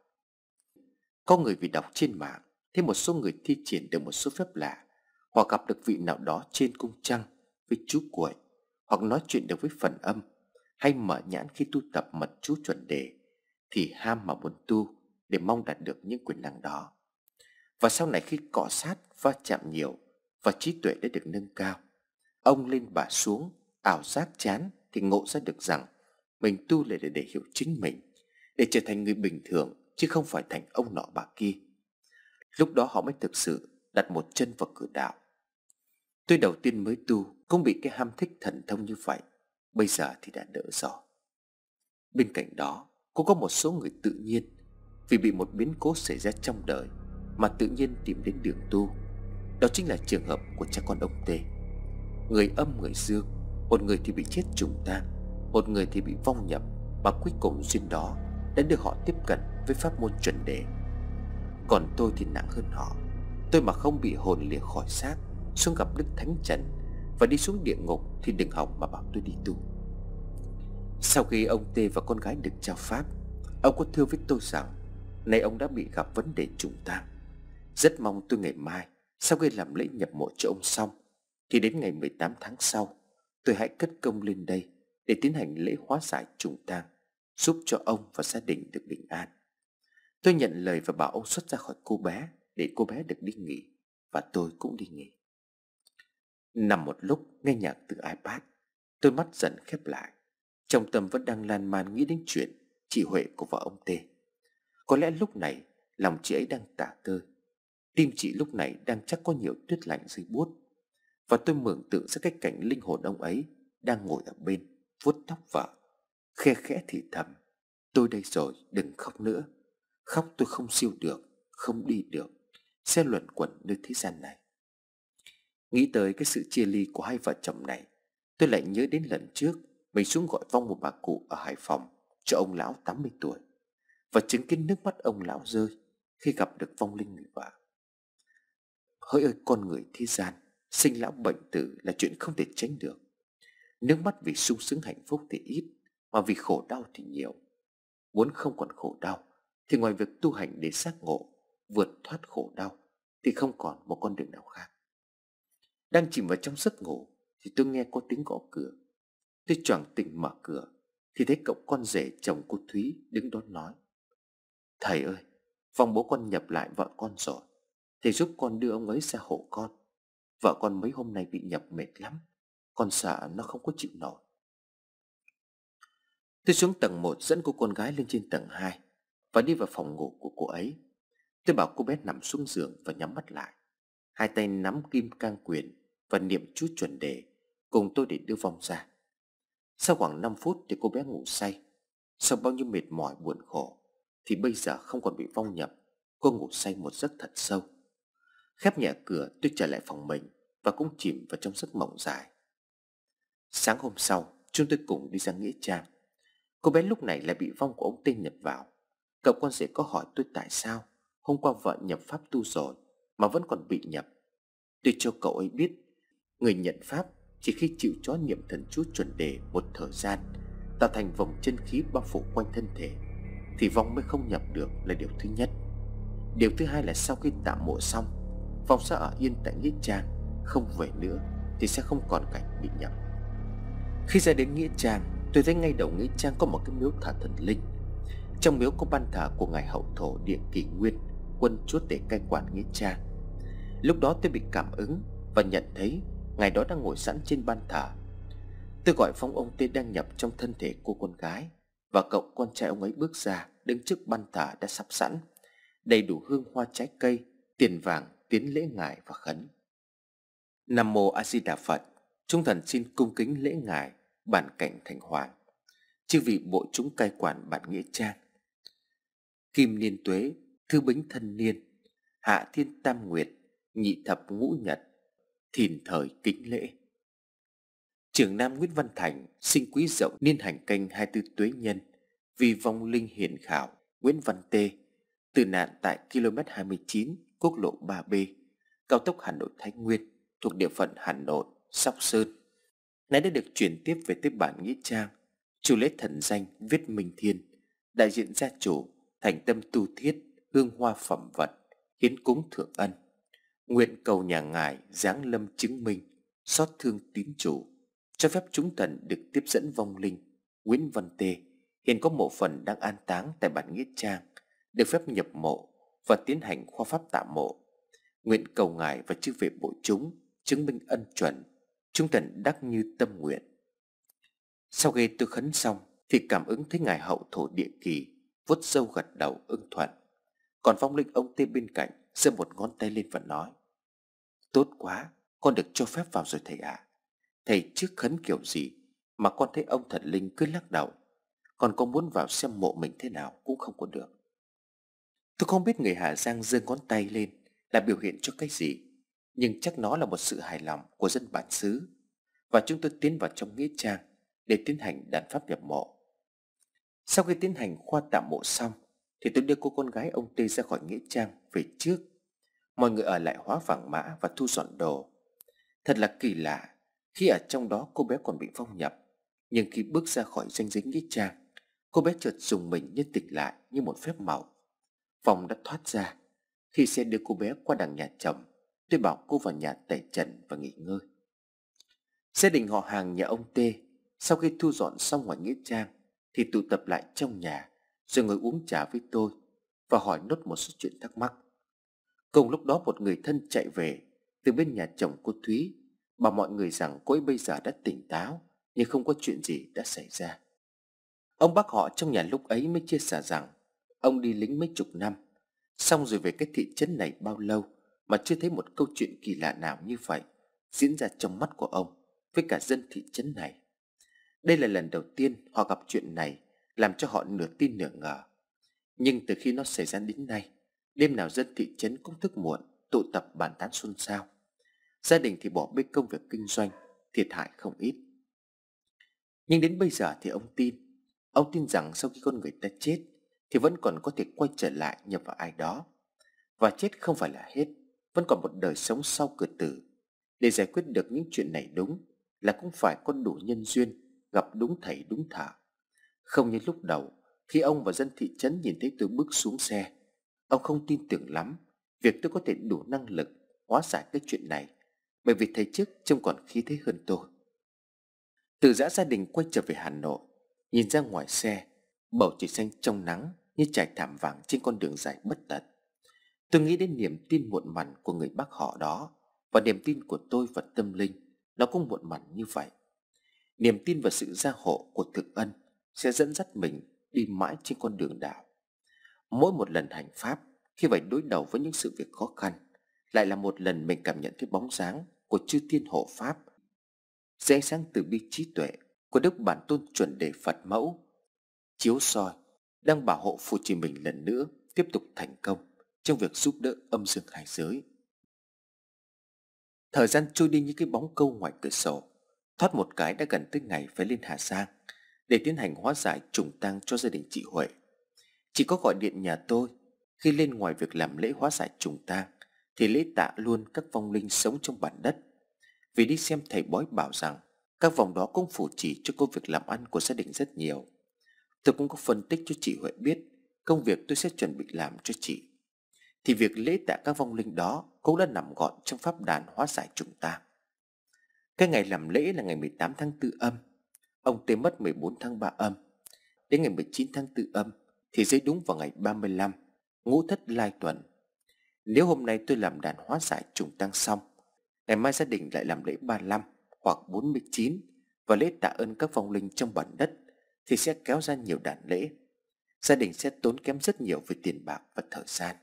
Có người vì đọc trên mạng thấy một số người thi triển được một số phép lạ, hoặc gặp được vị nào đó trên cung trăng với chú cuội, hoặc nói chuyện được với phần âm, hay mở nhãn khi tu tập mật chú chuẩn đề, thì ham mà muốn tu để mong đạt được những quyền năng đó. Và sau này khi cọ sát va chạm nhiều và trí tuệ đã được nâng cao, ông lên bà xuống, ảo giác chán thì ngộ ra được rằng mình tu là để hiểu chính mình, để trở thành người bình thường chứ không phải thành ông nọ bà kia. Lúc đó họ mới thực sự đặt một chân vào cửa đạo. Tôi đầu tiên mới tu cũng bị cái ham thích thần thông như vậy, bây giờ thì đã đỡ rồi. Bên cạnh đó cũng có một số người tự nhiên vì bị một biến cố xảy ra trong đời mà tự nhiên tìm đến đường tu. Đó chính là trường hợp của cha con ông Tê. Người âm người dương, một người thì bị chết trùng tang, một người thì bị vong nhập, mà cuối cùng duyên đó đã đưa họ tiếp cận với pháp môn chuẩn đề. Còn tôi thì nặng hơn họ. Tôi mà không bị hồn lìa khỏi xác, xuống gặp Đức Thánh Trần và đi xuống địa ngục thì đừng hòng mà bảo tôi đi tu. Sau khi ông Tê và con gái được trao pháp, ông có thưa với tôi rằng nay ông đã bị gặp vấn đề trùng tang. Rất mong tôi ngày mai sau khi làm lễ nhập mộ cho ông xong thì đến ngày 18 tháng sau tôi hãy cất công lên đây để tiến hành lễ hóa giải trùng tang, giúp cho ông và gia đình được bình an. Tôi nhận lời và bảo ông xuất ra khỏi cô bé để cô bé được đi nghỉ, và tôi cũng đi nghỉ. Nằm một lúc nghe nhạc từ iPad, tôi mắt dần khép lại, trong tâm vẫn đang lan man nghĩ đến chuyện chị Huệ của vợ ông Tê. Có lẽ lúc này lòng chị ấy đang tả tơi, tim chị lúc này đang chắc có nhiều tuyết lạnh dưới buốt. Và tôi mường tượng ra cái cảnh linh hồn ông ấy đang ngồi ở bên vuốt tóc vợ, khe khẽ thì thầm: tôi đây rồi, đừng khóc nữa. Khóc tôi không siêu được, không đi được, sẽ luẩn quẩn nơi thế gian này. Nghĩ tới cái sự chia ly của hai vợ chồng này, tôi lại nhớ đến lần trước mình xuống gọi vong một bà cụ ở Hải Phòng cho ông lão 80 tuổi, và chứng kiến nước mắt ông lão rơi khi gặp được vong linh người vợ. Hỡi ơi, con người thế gian, sinh lão bệnh tử là chuyện không thể tránh được. Nước mắt vì sung sướng hạnh phúc thì ít, mà vì khổ đau thì nhiều. Muốn không còn khổ đau thì ngoài việc tu hành để giác ngộ, vượt thoát khổ đau, thì không còn một con đường nào khác. Đang chìm vào trong giấc ngủ thì tôi nghe có tiếng gõ cửa. Tôi choàng tỉnh mở cửa thì thấy cậu con rể chồng cô Thúy đứng đó nói: "Thầy ơi, Phong bố con nhập lại vợ con rồi. Thầy giúp con đưa ông ấy ra hộ con. Vợ con mấy hôm nay bị nhập mệt lắm, con sợ nó không có chịu nổi." Tôi xuống tầng 1 dẫn cô con gái lên trên tầng 2 và đi vào phòng ngủ của cô ấy. Tôi bảo cô bé nằm xuống giường và nhắm mắt lại, hai tay nắm kim cang quyền và niệm chú chuẩn đề cùng tôi để đưa Vong ra. Sau khoảng 5 phút thì cô bé ngủ say. Sau bao nhiêu mệt mỏi buồn khổ thì bây giờ không còn bị Vong nhập, cô ngủ say một giấc thật sâu. Khép nhẹ cửa, tôi trở lại phòng mình và cũng chìm vào trong giấc mộng dài. Sáng hôm sau, chúng tôi cùng đi ra nghĩa trang. Cô bé lúc này lại bị Vong của ông Tê nhập vào. Cậu con rể có hỏi tôi tại sao hôm qua vợ nhập pháp tu rồi mà vẫn còn bị nhập. Tôi cho cậu ấy biết, người nhận pháp chỉ khi chịu chó niệm thần chú chuẩn đề một thời gian, tạo thành vòng chân khí bao phủ quanh thân thể, thì Vong mới không nhập được là điều thứ nhất. Điều thứ hai là sau khi tạo mộ xong, Vong sẽ ở yên tại nghĩa trang, không về nữa thì sẽ không còn cảnh bị nhập. Khi ra đến nghĩa trang, tôi thấy ngay đầu nghĩa trang có một cái miếu thờ thần linh. Trong miếu có ban thờ của ngài hậu thổ Địa Kỷ Nguyên, quân chúa tể cai quản nghĩa trang. Lúc đó tôi bị cảm ứng và nhận thấy ngài đó đang ngồi sẵn trên ban thờ. Tôi gọi Phong ông Tê đang nhập trong thân thể cô con gái, và cậu con trai ông ấy bước ra đứng trước ban thờ đã sắp sẵn, đầy đủ hương hoa trái cây, tiền vàng tiến lễ ngài và khấn: "Nam mô A Di Đà Phật, chúng thần xin cung kính lễ ngài bản cảnh thành hoàng, chư vị bộ chúng cai quản bản nghĩa trang. Kim niên tuế, thư bính thân niên, hạ thiên tam nguyệt, nhị thập ngũ nhật, thìn thời kính lễ." Trưởng nam Nguyễn Văn Thành sinh Quý Dậu niên hành canh 24 tuế nhân, vì vong linh hiền khảo Nguyễn Văn Tê tử nạn tại km 29 quốc lộ 3B, cao tốc Hà Nội Thái Nguyên, thuộc địa phận Hà Nội Sóc Sơn. Nay đã được chuyển tiếp về tới bản nghĩa trang. Chủ lễ thần danh viết Minh Thiên, đại diện gia chủ thành tâm tu thiết, hương hoa phẩm vật hiến cúng thượng ân. Nguyện cầu nhà ngài giáng lâm chứng minh, xót thương tín chủ, cho phép chúng thần được tiếp dẫn vong linh Nguyễn Văn Tê hiện có mộ phần đang an táng tại bản nghĩa trang, được phép nhập mộ và tiến hành khoa pháp tạ mộ. Nguyện cầu ngài và chư vị bộ chúng chứng minh ân chuẩn, chúng thần đắc như tâm nguyện. Sau khi tôi khấn xong thì cảm ứng thấy ngài hậu thổ Địa Kỳ vuốt râu gật đầu ưng thuận. Còn vong linh ông Tê bên cạnh giơ một ngón tay lên và nói: "Tốt quá, con được cho phép vào rồi thầy ạ. Thầy trước khấn kiểu gì mà con thấy ông thần linh cứ lắc đầu, còn con muốn vào xem mộ mình thế nào cũng không có được." Tôi không biết người Hà Giang giơ ngón tay lên là biểu hiện cho cái gì, nhưng chắc nó là một sự hài lòng của dân bản xứ. Và chúng tôi tiến vào trong nghĩa trang để tiến hành đàn pháp nhập mộ. Sau khi tiến hành khoa tạ mộ xong thì tôi đưa cô con gái ông Tê ra khỏi nghĩa trang về trước. Mọi người ở lại hóa vàng mã và thu dọn đồ. Thật là kỳ lạ, khi ở trong đó cô bé còn bị phong nhập, nhưng khi bước ra khỏi ranh giới nghĩa trang, cô bé chợt dùng mình như tỉnh lại như một phép màu. Phong đã thoát ra. Khi xe đưa cô bé qua đằng nhà chồng, tôi bảo cô vào nhà tẩy trần và nghỉ ngơi. Gia đình họ hàng nhà ông Tê sau khi thu dọn xong ngoài nghĩa trang thì tụ tập lại trong nhà, rồi ngồi uống trà với tôi và hỏi nốt một số chuyện thắc mắc. Cùng lúc đó một người thân chạy về từ bên nhà chồng cô Thúy, bảo mọi người rằng cô ấy bây giờ đã tỉnh táo nhưng không có chuyện gì đã xảy ra. Ông bác họ trong nhà lúc ấy mới chia sẻ rằng ông đi lính mấy chục năm, xong rồi về cái thị trấn này bao lâu mà chưa thấy một câu chuyện kỳ lạ nào như vậy diễn ra trong mắt của ông với cả dân thị trấn này. Đây là lần đầu tiên họ gặp chuyện này, làm cho họ nửa tin nửa ngờ. Nhưng từ khi nó xảy ra đến nay, đêm nào dân thị trấn cũng thức muộn tụ tập bàn tán xôn xao. Gia đình thì bỏ bê công việc kinh doanh, thiệt hại không ít. Nhưng đến bây giờ thì ông tin rằng sau khi con người ta chết thì vẫn còn có thể quay trở lại nhập vào ai đó. Và chết không phải là hết, vẫn còn một đời sống sau cửa tử. Để giải quyết được những chuyện này đúng là cũng phải có đủ nhân duyên, gặp đúng thầy đúng thợ. Không như lúc đầu, khi ông và dân thị trấn nhìn thấy tôi bước xuống xe, ông không tin tưởng lắm việc tôi có thể đủ năng lực hóa giải cái chuyện này, bởi vì thầy trước trông còn khí thế hơn tôi. Từ giã gia đình quay trở về Hà Nội, nhìn ra ngoài xe, bầu trời xanh trong nắng như trải thảm vàng trên con đường dài bất tận. Tôi nghĩ đến niềm tin muộn màng của người bác họ đó, và niềm tin của tôi vào tâm linh nó cũng muộn màng như vậy. Niềm tin vào sự gia hộ của Thượng Ân sẽ dẫn dắt mình đi mãi trên con đường đạo. Mỗi một lần hành pháp, khi phải đối đầu với những sự việc khó khăn, lại là một lần mình cảm nhận thấy bóng dáng của chư thiên hộ pháp, dưới ánh sáng từ bi trí tuệ của Đức Bản Tôn chuẩn đề Phật mẫu chiếu soi, đang bảo hộ phù trì mình lần nữa tiếp tục thành công trong việc giúp đỡ âm dương hai giới. Thời gian trôi đi như cái bóng câu ngoài cửa sổ, thoát một cái đã gần tới ngày phải lên Hà Giang để tiến hành hóa giải trùng tang cho gia đình chị Huệ. Chị có gọi điện nhà tôi. Khi lên ngoài việc làm lễ hóa giải trùng tang thì lễ tạ luôn các vong linh sống trong bản đất. Vì đi xem thầy bói bảo rằng các vong đó cũng phù trì cho công việc làm ăn của gia đình rất nhiều. Tôi cũng có phân tích cho chị Huệ biết công việc tôi sẽ chuẩn bị làm cho chị, thì việc lễ tạ các vong linh đó cũng đã nằm gọn trong pháp đàn hóa giải trùng tang. Cái ngày làm lễ là ngày 18 tháng 4 âm. Ông Tê mất 14 tháng 3 âm. Đến ngày 19 tháng 4 âm thì rơi đúng vào ngày 35 Ngũ Thất Lai Tuần. Nếu hôm nay tôi làm đàn hóa giải trùng tang xong, ngày mai gia đình lại làm lễ 35 hoặc 49 và lễ tạ ơn các vong linh trong bản đất, thì sẽ kéo ra nhiều đàn lễ. Gia đình sẽ tốn kém rất nhiều về tiền bạc và thời gian.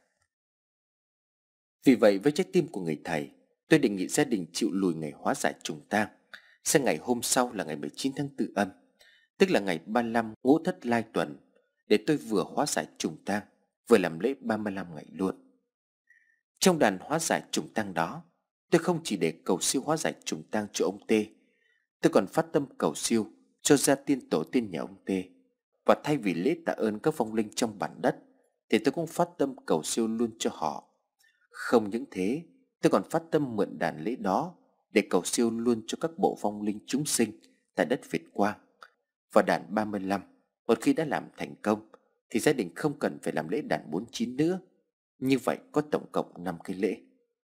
Vì vậy, với trái tim của người thầy, tôi đề nghị gia đình chịu lùi ngày hóa giải trùng tang sang ngày hôm sau là ngày 19 tháng 4 âm, tức là ngày 35 Ngũ Thất Lai Tuần, để tôi vừa hóa giải trùng tang vừa làm lễ 35 ngày luôn. Trong đàn hóa giải trùng tang đó, tôi không chỉ để cầu siêu hóa giải trùng tang cho ông Tê, tôi còn phát tâm cầu siêu cho gia tiên tổ tiên nhà ông Tê. Và thay vì lễ tạ ơn các vong linh trong bản đất, thì tôi cũng phát tâm cầu siêu luôn cho họ. Không những thế, tôi còn phát tâm mượn đàn lễ đó để cầu siêu luôn cho các bộ vong linh chúng sinh tại đất Việt Quang. Và đàn 35, một khi đã làm thành công thì gia đình không cần phải làm lễ đàn 49 nữa. Như vậy có tổng cộng 5 cái lễ.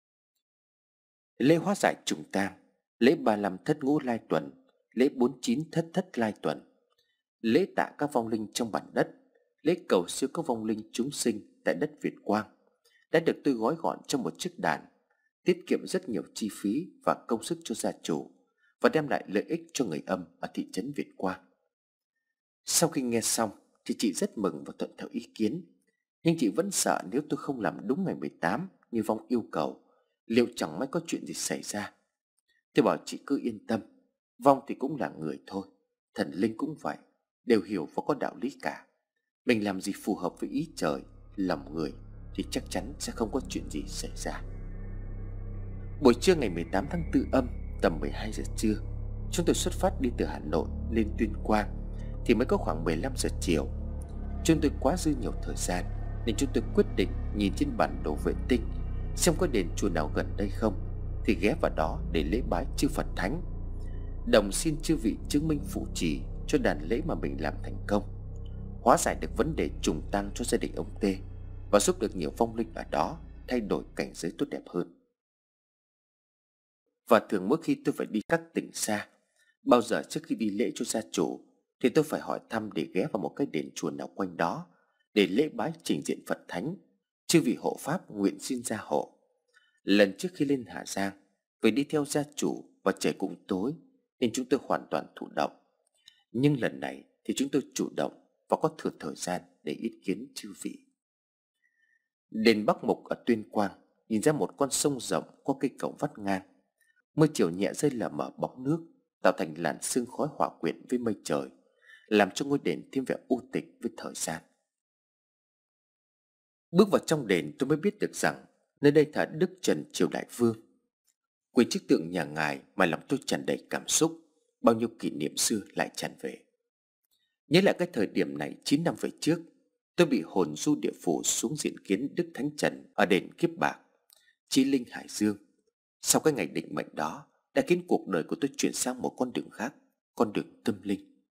Lễ hóa giải trùng tang, lễ 35 Thất Ngũ Lai Tuần, lễ 49 Thất Thất Lai Tuần, lễ tạ các vong linh trong bản đất, lễ cầu siêu các vong linh chúng sinh tại đất Việt Quang đã được tôi gói gọn trong một chiếc đàn, tiết kiệm rất nhiều chi phí và công sức cho gia chủ, và đem lại lợi ích cho người âm ở thị trấn Việt Quang. Sau khi nghe xong thì chị rất mừng và thuận theo ý kiến, nhưng chị vẫn sợ nếu tôi không làm đúng ngày 18 như Vong yêu cầu, liệu chẳng may có chuyện gì xảy ra. Tôi bảo chị cứ yên tâm, Vong thì cũng là người thôi, thần linh cũng vậy, đều hiểu và có đạo lý cả. Mình làm gì phù hợp với ý trời, lòng người thì chắc chắn sẽ không có chuyện gì xảy ra. Buổi trưa ngày 18 tháng 4 âm, tầm 12 giờ trưa, chúng tôi xuất phát đi từ Hà Nội lên Tuyên Quang thì mới có khoảng 15 giờ chiều. Chúng tôi quá dư nhiều thời gian nên chúng tôi quyết định nhìn trên bản đồ vệ tinh xem có đền chùa nào gần đây không, thì ghé vào đó để lễ bái chư Phật Thánh, đồng xin chư vị chứng minh phụ trì cho đàn lễ mà mình làm thành công, hóa giải được vấn đề trùng tang cho gia đình ông Tê, và giúp được nhiều vong linh ở đó thay đổi cảnh giới tốt đẹp hơn. Và thường mỗi khi tôi phải đi các tỉnh xa, bao giờ trước khi đi lễ cho gia chủ thì tôi phải hỏi thăm để ghé vào một cái đền chùa nào quanh đó để lễ bái trình diện Phật Thánh, chư vị hộ pháp nguyện xin gia hộ. Lần trước khi lên Hà Giang, vì đi theo gia chủ và trời cũng tối nên chúng tôi hoàn toàn thụ động. Nhưng lần này thì chúng tôi chủ động và có thừa thời gian để ý kiến chư vị. Đền Bắc Mục ở Tuyên Quang nhìn ra một con sông rộng có cây cầu vắt ngang. Mưa chiều nhẹ rơi lờ mờ bóng nước, tạo thành làn sương khói hòa quyện với mây trời, làm cho ngôi đền thêm vẻ u tịch với thời gian. Bước vào trong đền tôi mới biết được rằng nơi đây thờ Đức Trần Triều Đại Vương. Quỳ trước tượng nhà ngài mà lòng tôi tràn đầy cảm xúc, bao nhiêu kỷ niệm xưa lại tràn về. Nhớ lại cái thời điểm này 9 năm về trước, tôi bị hồn du địa phủ xuống diện kiến Đức Thánh Trần ở đền Kiếp Bạc, Chí Linh, Hải Dương. Sau cái ngày định mệnh đó, đã khiến cuộc đời của tôi chuyển sang một con đường khác, con đường tâm linh.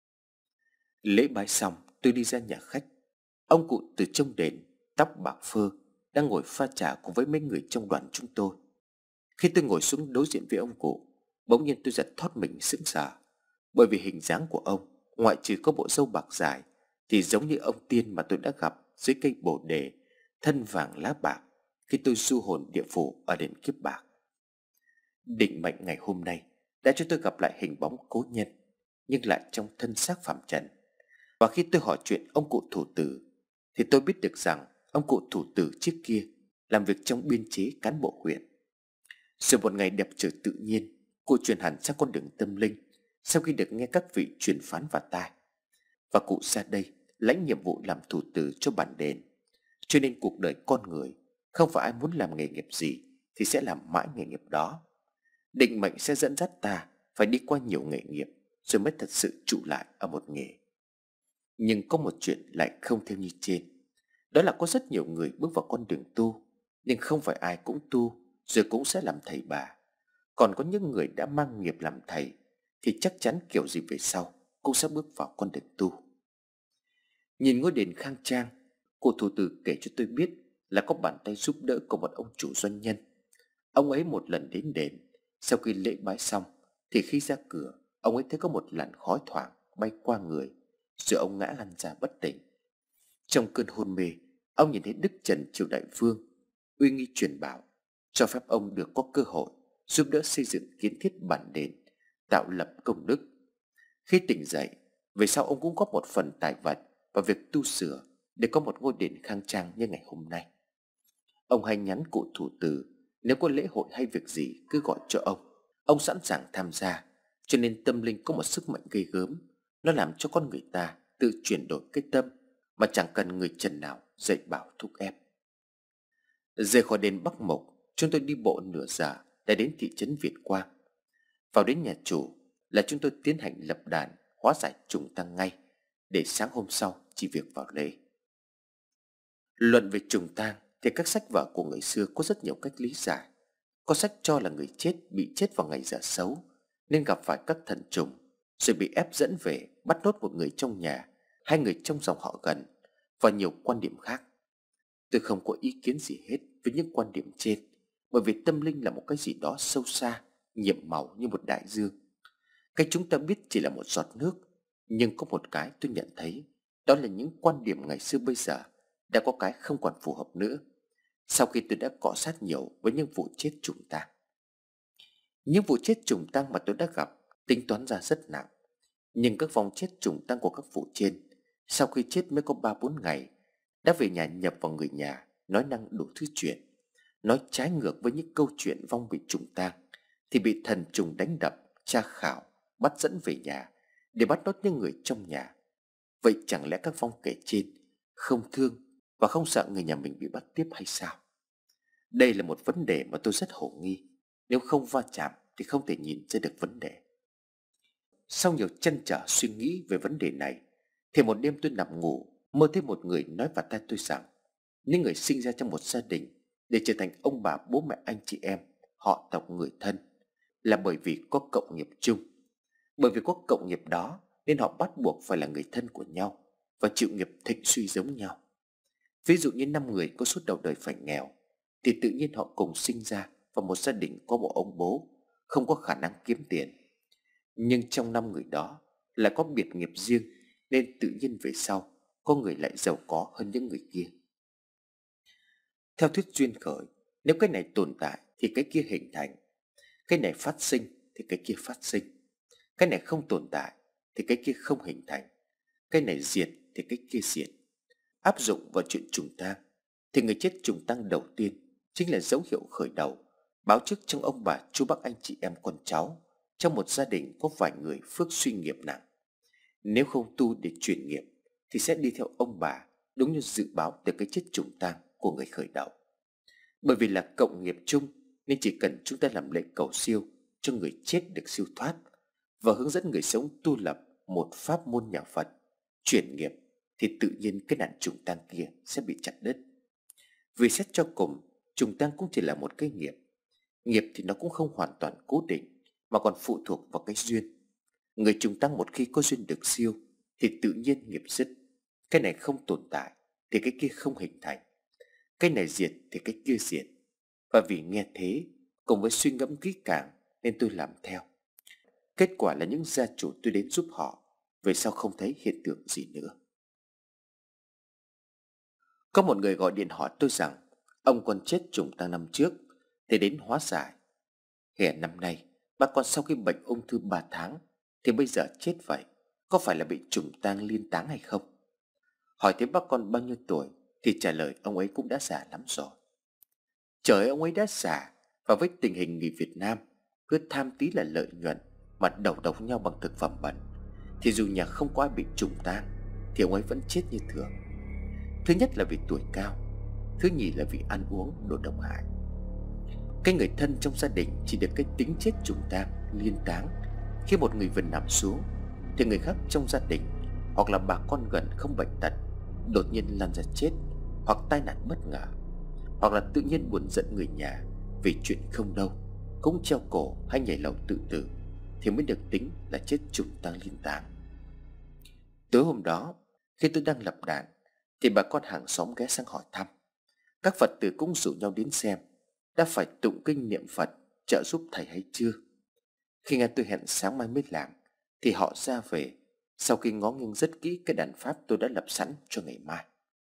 Lễ bái xong, tôi đi ra nhà khách. Ông cụ từ trong đền, tóc bạc phơ, đang ngồi pha trà cùng với mấy người trong đoàn chúng tôi. Khi tôi ngồi xuống đối diện với ông cụ, bỗng nhiên tôi giật thót mình sững sờ, bởi vì hình dáng của ông, ngoại trừ có bộ râu bạc dài, thì giống như ông tiên mà tôi đã gặp dưới cây bồ đề, thân vàng lá bạc, khi tôi du hồn địa phủ ở đền kiếp bạc. Định mệnh ngày hôm nay đã cho tôi gặp lại hình bóng cố nhân, nhưng lại trong thân xác phàm trần. Và khi tôi hỏi chuyện ông cụ thủ tử, thì tôi biết được rằng ông cụ thủ tử trước kia làm việc trong biên chế cán bộ huyện. Rồi một ngày đẹp trời tự nhiên, cụ chuyển hẳn sang con đường tâm linh sau khi được nghe các vị truyền phán vào tai. Và cụ ra đây lãnh nhiệm vụ làm thủ tử cho bản đền. Cho nên cuộc đời con người không phải ai muốn làm nghề nghiệp gì thì sẽ làm mãi nghề nghiệp đó. Định mệnh sẽ dẫn dắt ta phải đi qua nhiều nghề nghiệp rồi mới thật sự trụ lại ở một nghề. Nhưng có một chuyện lại không theo như trên. Đó là có rất nhiều người bước vào con đường tu, nhưng không phải ai cũng tu rồi cũng sẽ làm thầy bà. Còn có những người đã mang nghiệp làm thầy thì chắc chắn kiểu gì về sau cũng sẽ bước vào con đường tu. Nhìn ngôi đền khang trang, cô thủ tử kể cho tôi biết là có bàn tay giúp đỡ của một ông chủ doanh nhân. Ông ấy một lần đến đền, sau khi lễ bái xong thì khi ra cửa, ông ấy thấy có một làn khói thoảng bay qua người, rồi ông ngã lăn ra bất tỉnh. Trong cơn hôn mê, ông nhìn thấy Đức Trần Triều Đại Vương uy nghi truyền bảo cho phép ông được có cơ hội giúp đỡ xây dựng kiến thiết bản đền, tạo lập công đức. Khi tỉnh dậy, về sau ông cũng có một phần tài vật vào việc tu sửa để có một ngôi đền khang trang như ngày hôm nay. Ông hay nhắn cụ thủ tử nếu có lễ hội hay việc gì cứ gọi cho ông sẵn sàng tham gia. Cho nên tâm linh có một sức mạnh ghê gớm, nó làm cho con người ta tự chuyển đổi cái tâm mà chẳng cần người trần nào dạy bảo thúc ép. Rời khỏi đền Bắc Mộc, chúng tôi đi bộ nửa giờ đã đến thị trấn Việt Quang. Vào đến nhà chủ là chúng tôi tiến hành lập đàn hóa giải trùng tăng ngay, để sáng hôm sau chỉ việc vào lễ. Luận về trùng tang thì các sách vở của người xưa có rất nhiều cách lý giải. Có sách cho là người chết bị chết vào ngày giờ xấu nên gặp phải các thần trùng, rồi bị ép dẫn về bắt nốt một người trong nhà hay người trong dòng họ gần, và nhiều quan điểm khác. Tôi không có ý kiến gì hết với những quan điểm trên, bởi vì tâm linh là một cái gì đó sâu xa, nhiệm màu như một đại dương. Cái chúng ta biết chỉ là một giọt nước, nhưng có một cái tôi nhận thấy, đó là những quan điểm ngày xưa bây giờ đã có cái không còn phù hợp nữa, sau khi tôi đã cọ sát nhiều với những vụ chết trùng tang. Những vụ chết trùng tang mà tôi đã gặp tính toán ra rất nặng, nhưng các vong chết trùng tang của các vụ trên sau khi chết mới có 3-4 ngày đã về nhà nhập vào người nhà, nói năng đủ thứ chuyện, nói trái ngược với những câu chuyện vong bị trùng tang thì bị thần trùng đánh đập, tra khảo, bắt dẫn về nhà để bắt nốt những người trong nhà. Vậy chẳng lẽ các vong kể trên không thương và không sợ người nhà mình bị bắt tiếp hay sao? Đây là một vấn đề mà tôi rất hồ nghi. Nếu không va chạm thì không thể nhìn ra được vấn đề. Sau nhiều trăn trở suy nghĩ về vấn đề này thì một đêm tôi nằm ngủ, mơ thấy một người nói vào tai tôi rằng những người sinh ra trong một gia đình để trở thành ông bà bố mẹ anh chị em, họ tộc người thân là bởi vì có cộng nghiệp chung. Bởi vì có cộng nghiệp đó nên họ bắt buộc phải là người thân của nhau và chịu nghiệp thịnh suy giống nhau. Ví dụ như 5 người có suốt đầu đời phải nghèo thì tự nhiên họ cùng sinh ra vào một gia đình có một ông bố không có khả năng kiếm tiền. Nhưng trong 5 người đó lại có biệt nghiệp riêng, nên tự nhiên về sau có người lại giàu có hơn những người kia. Theo thuyết duyên khởi, nếu cái này tồn tại thì cái kia hình thành, cái này phát sinh thì cái kia phát sinh, cái này không tồn tại thì cái kia không hình thành, cái này diệt thì cái kia diệt. Áp dụng vào chuyện trùng tang thì người chết trùng tang đầu tiên chính là dấu hiệu khởi đầu, báo trước trong ông bà chú bác anh chị em con cháu trong một gia đình có vài người phước suy nghiệp nặng. Nếu không tu để chuyển nghiệp thì sẽ đi theo ông bà, đúng như dự báo từ cái chết trùng tang của người khởi đầu. Bởi vì là cộng nghiệp chung nên chỉ cần chúng ta làm lễ cầu siêu cho người chết được siêu thoát và hướng dẫn người sống tu lập một pháp môn nhà Phật, chuyển nghiệp, thì tự nhiên cái nạn trùng tang kia sẽ bị chặt đứt. Vì xét cho cùng, trùng tang cũng chỉ là một cái nghiệp. Nghiệp thì nó cũng không hoàn toàn cố định, mà còn phụ thuộc vào cái duyên. Người trùng tăng một khi có duyên được siêu thì tự nhiên nghiệp dứt. Cái này không tồn tại thì cái kia không hình thành, cái này diệt thì cái kia diệt. Và vì nghe thế cùng với suy ngẫm kỹ càng nên tôi làm theo. Kết quả là những gia chủ tôi đến giúp họ về sau không thấy hiện tượng gì nữa. Có một người gọi điện hỏi tôi rằng ông con chết trùng tang năm trước thì đến hóa giải. Hè năm nay bà con sau khi bệnh ung thư 3 tháng thì bây giờ chết vậy, có phải là bị trùng tang liên táng hay không? Hỏi thế bác con bao nhiêu tuổi thì trả lời ông ấy cũng đã già lắm rồi. Trời ơi, ông ấy đã già, và với tình hình người Việt Nam cứ tham tí là lợi nhuận mà đầu độc nhau bằng thực phẩm bẩn thì dù nhà không có ai bị trùng tang thì ông ấy vẫn chết như thường. Thứ nhất là vì tuổi cao, thứ nhì là vì ăn uống đồ độc hại. Cái người thân trong gia đình chỉ được cái tính chết trùng tang liên táng. Khi một người vừa nằm xuống thì người khác trong gia đình hoặc là bà con gần không bệnh tật đột nhiên lăn ra chết, hoặc tai nạn bất ngờ, hoặc là tự nhiên buồn giận người nhà vì chuyện không đâu cũng treo cổ hay nhảy lầu tự tử thì mới được tính là chết trùng tang liên táng. Tối hôm đó khi tôi đang lập đàn thì bà con hàng xóm ghé sang hỏi thăm. Các Phật tử cũng rủ nhau đến xem đã phải tụng kinh niệm Phật trợ giúp thầy hay chưa. Khi nghe tôi hẹn sáng mai mới làm thì họ ra về sau khi ngó nghiêng rất kỹ cái đàn pháp tôi đã lập sẵn cho ngày mai.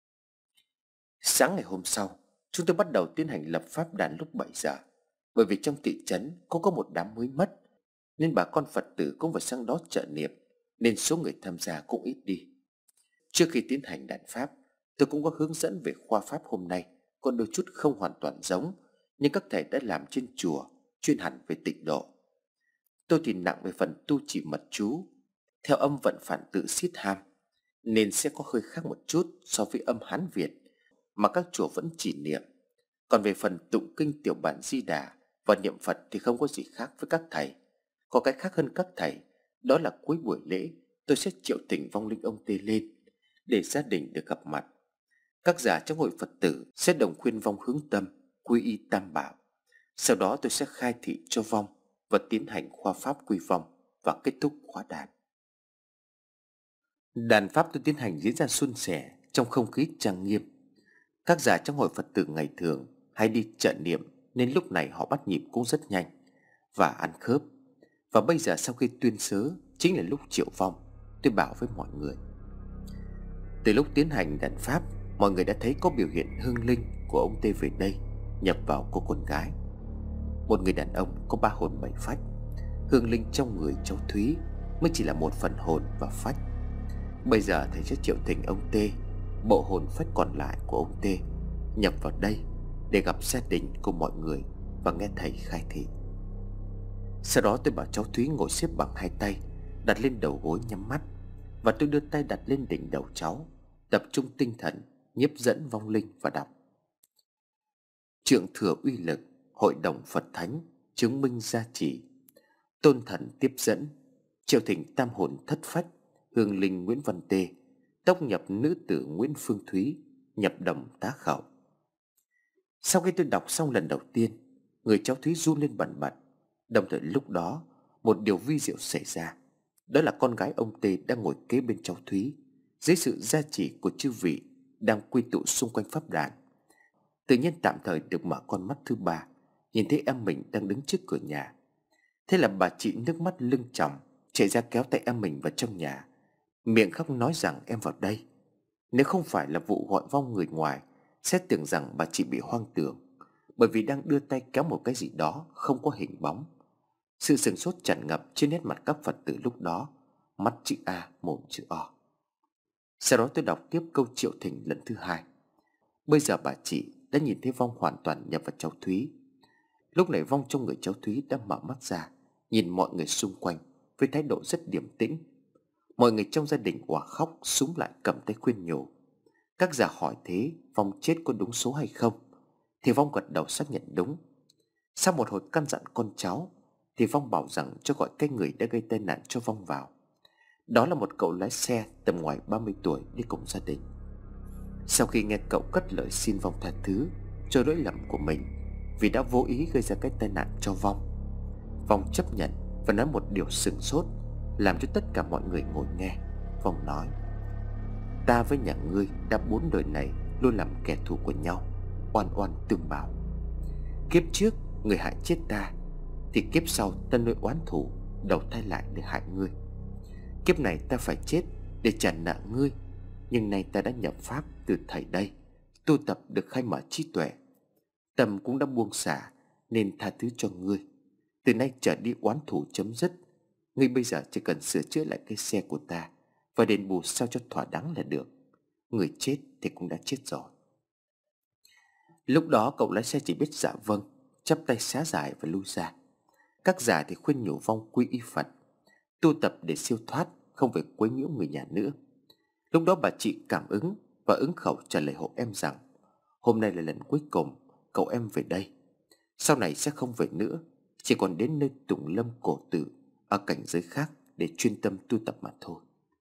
Sáng ngày hôm sau, chúng tôi bắt đầu tiến hành lập pháp đàn lúc 7 giờ. Bởi vì trong thị trấn có một đám mới mất nên bà con Phật tử cũng phải sang đó trợ niệm, nên số người tham gia cũng ít đi. Trước khi tiến hành đàn pháp, tôi cũng có hướng dẫn về khoa pháp hôm nay có đôi chút không hoàn toàn giống, nhưng các thầy đã làm trên chùa chuyên hẳn về tịnh độ. Tôi thì nặng về phần tu chỉ mật chú theo âm vận phản tự Siết Ham, nên sẽ có hơi khác một chút so với âm Hán Việt mà các chùa vẫn chỉ niệm. Còn về phần tụng kinh tiểu bản Di Đà và niệm Phật thì không có gì khác với các thầy. Có cái khác hơn các thầy, đó là cuối buổi lễ tôi sẽ triệu thỉnh vong linh ông Tê lên để gia đình được gặp mặt. Các già trong hội Phật tử sẽ đồng khuyên vong hướng tâm, quy y Tam Bảo. Sau đó tôi sẽ khai thị cho vong và tiến hành khoa pháp quy vong và kết thúc khóa đàn. Đàn pháp tôi tiến hành diễn ra suôn sẻ trong không khí trang nghiêm. Các già trong hội Phật tử ngày thường hay đi trợ niệm nên lúc này họ bắt nhịp cũng rất nhanh và ăn khớp. Và bây giờ sau khi tuyên sớ chính là lúc triệu vong. Tôi bảo với mọi người, từ lúc tiến hành đàn pháp, mọi người đã thấy có biểu hiện hương linh của ông Tê về đây nhập vào cô con gái. Một người đàn ông có 3 hồn 7 phách. Hương linh trong người cháu Thúy mới chỉ là 1 phần hồn và phách. Bây giờ thầy sẽ triệu thỉnh ông Tê, bộ hồn phách còn lại của ông Tê, nhập vào đây để gặp gia đình của mọi người và nghe thầy khai thị. Sau đó tôi bảo cháu Thúy ngồi xếp bằng 2 tay đặt lên đầu gối nhắm mắt, và tôi đưa tay đặt lên đỉnh đầu cháu, tập trung tinh thần nhiếp dẫn vong linh và đọc: Trượng thừa uy lực, hội đồng Phật thánh chứng minh gia trì, tôn thần tiếp dẫn, triệu thỉnh tam hồn thất phách, hương linh Nguyễn Văn Tê, tốc nhập nữ tử Nguyễn Phương Thúy, nhập đồng tá khẩu. Sau khi tôi đọc xong lần đầu tiên, người cháu Thúy run lên bần bật. Đồng thời lúc đó một điều vi diệu xảy ra, đó là con gái ông Tê đang ngồi kế bên cháu Thúy, dưới sự gia trì của chư vị đang quy tụ xung quanh pháp đàn. Tự nhiên tạm thời được mở con mắt thứ ba, nhìn thấy em mình đang đứng trước cửa nhà. Thế là bà chị nước mắt lưng tròng chạy ra kéo tay em mình vào trong nhà, miệng khóc nói rằng em vào đây. Nếu không phải là vụ gọi vong người ngoài sẽ tưởng rằng bà chị bị hoang tưởng, bởi vì đang đưa tay kéo một cái gì đó không có hình bóng. Sự sửng sốt tràn ngập trên nét mặt các Phật tử lúc đó, mắt chữ A mồm chữ O. Sau đó tôi đọc tiếp câu triệu thỉnh lần thứ hai. Bây giờ bà chị đã nhìn thấy vong hoàn toàn nhập vào cháu Thúy. Lúc này vong trong người cháu Thúy đã mở mắt ra, nhìn mọi người xung quanh với thái độ rất điềm tĩnh. Mọi người trong gia đình òa khóc, súng lại cầm tay khuyên nhủ. Các già hỏi thế vong chết có đúng số hay không, thì vong gật đầu xác nhận đúng. Sau một hồi căn dặn con cháu thì vong bảo rằng cho gọi cái người đã gây tai nạn cho vong vào. Đó là một cậu lái xe tầm ngoài 30 tuổi đi cùng gia đình. Sau khi nghe cậu cất lời xin vong tha thứ cho lỗi lầm của mình vì đã vô ý gây ra cái tai nạn cho vong, vong chấp nhận và nói một điều sửng sốt, làm cho tất cả mọi người ngồi nghe. Phong nói: "Ta với nhà ngươi đã 4 đời này luôn làm kẻ thù của nhau, oan oan tương báo. Kiếp trước người hại chết ta, thì kiếp sau ta nuôi oán thù, đầu thai lại để hại ngươi. Kiếp này ta phải chết để trả nợ ngươi, nhưng nay ta đã nhập pháp từ thầy đây, tu tập được khai mở trí tuệ, tâm cũng đã buông xả, nên tha thứ cho ngươi. Từ nay trở đi oán thù chấm dứt. Ngươi bây giờ chỉ cần sửa chữa lại cái xe của ta và đền bù sao cho thỏa đáng là được. Người chết thì cũng đã chết rồi." Lúc đó cậu lái xe chỉ biết dạ vâng, chắp tay xá giải và lui ra. Các già thì khuyên nhủ Vong quy y Phật, tu tập để siêu thoát, không phải quấy nhiễu người nhà nữa. Lúc đó bà chị cảm ứng và ứng khẩu trả lời hộ em rằng hôm nay là lần cuối cùng cậu em về đây, sau này sẽ không về nữa, chỉ còn đến nơi tùng lâm cổ tử ở cảnh giới khác để chuyên tâm tu tập mà thôi.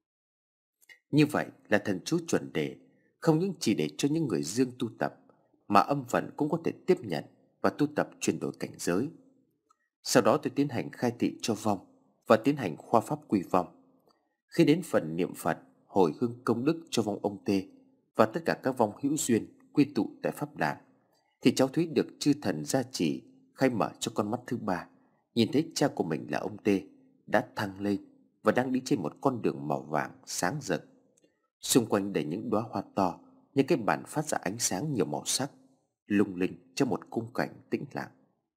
Như vậy là thần chú chuẩn đề không những chỉ để cho những người dương tu tập, mà âm phần cũng có thể tiếp nhận và tu tập chuyển đổi cảnh giới. Sau đó tôi tiến hành khai thị cho Vong và tiến hành khoa pháp quy vong. Khi đến phần niệm Phật hồi hương công đức cho vong ông Tê và tất cả các vong hữu duyên quy tụ tại pháp đàn, thì cháu Thúy được chư thần gia trì khai mở cho con mắt thứ ba, nhìn thấy cha của mình là ông Tê đã thăng lên và đang đi trên một con đường màu vàng sáng rực. Xung quanh đầy những đóa hoa to, những cái bàn phát ra ánh sáng nhiều màu sắc, lung linh trong một khung cảnh tĩnh lặng.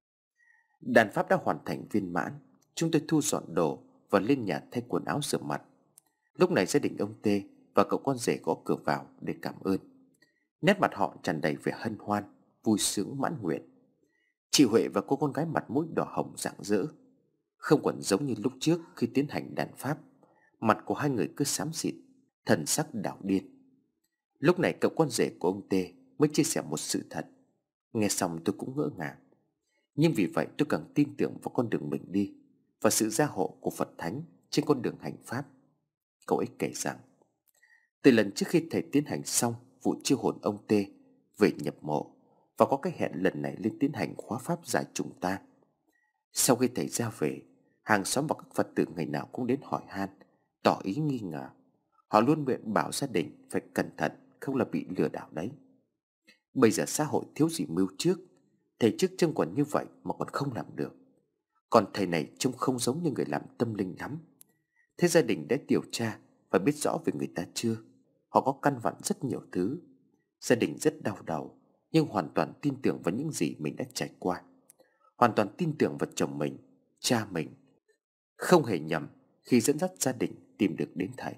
Đàn pháp đã hoàn thành viên mãn. Chúng tôi thu dọn đồ và lên nhà thay quần áo rửa mặt. Lúc này gia đình ông Tê và cậu con rể gõ cửa vào để cảm ơn. Nét mặt họ tràn đầy vẻ hân hoan, vui sướng mãn nguyện. Chị Huệ và cô con gái mặt mũi đỏ hồng rạng rỡ, không còn giống như lúc trước khi tiến hành đàn pháp. Mặt của hai người cứ xám xịt, thần sắc đảo điên. Lúc này cậu con rể của ông Tê mới chia sẻ một sự thật. Nghe xong tôi cũng ngỡ ngàng, nhưng vì vậy tôi càng tin tưởng vào con đường mình đi và sự gia hộ của Phật Thánh trên con đường hành pháp. Cậu ấy kể rằng từ lần trước khi thầy tiến hành xong vụ chiêu hồn ông Tê về nhập mộ và có cái hẹn lần này lên tiến hành khóa pháp giải trùng tang, sau khi thầy ra về, hàng xóm và các Phật tử ngày nào cũng đến hỏi han, tỏ ý nghi ngờ. Họ luôn miệng bảo gia đình phải cẩn thận, không là bị lừa đảo đấy. Bây giờ xã hội thiếu gì mưu trước, thầy trước trông còn như vậy mà còn không làm được, còn thầy này trông không giống như người làm tâm linh lắm. Thế gia đình đã điều tra và biết rõ về người ta chưa? Họ có căn vặn rất nhiều thứ. Gia đình rất đau đầu, nhưng hoàn toàn tin tưởng vào những gì mình đã trải qua, hoàn toàn tin tưởng vào chồng mình, cha mình, không hề nhầm khi dẫn dắt gia đình tìm được đến thầy.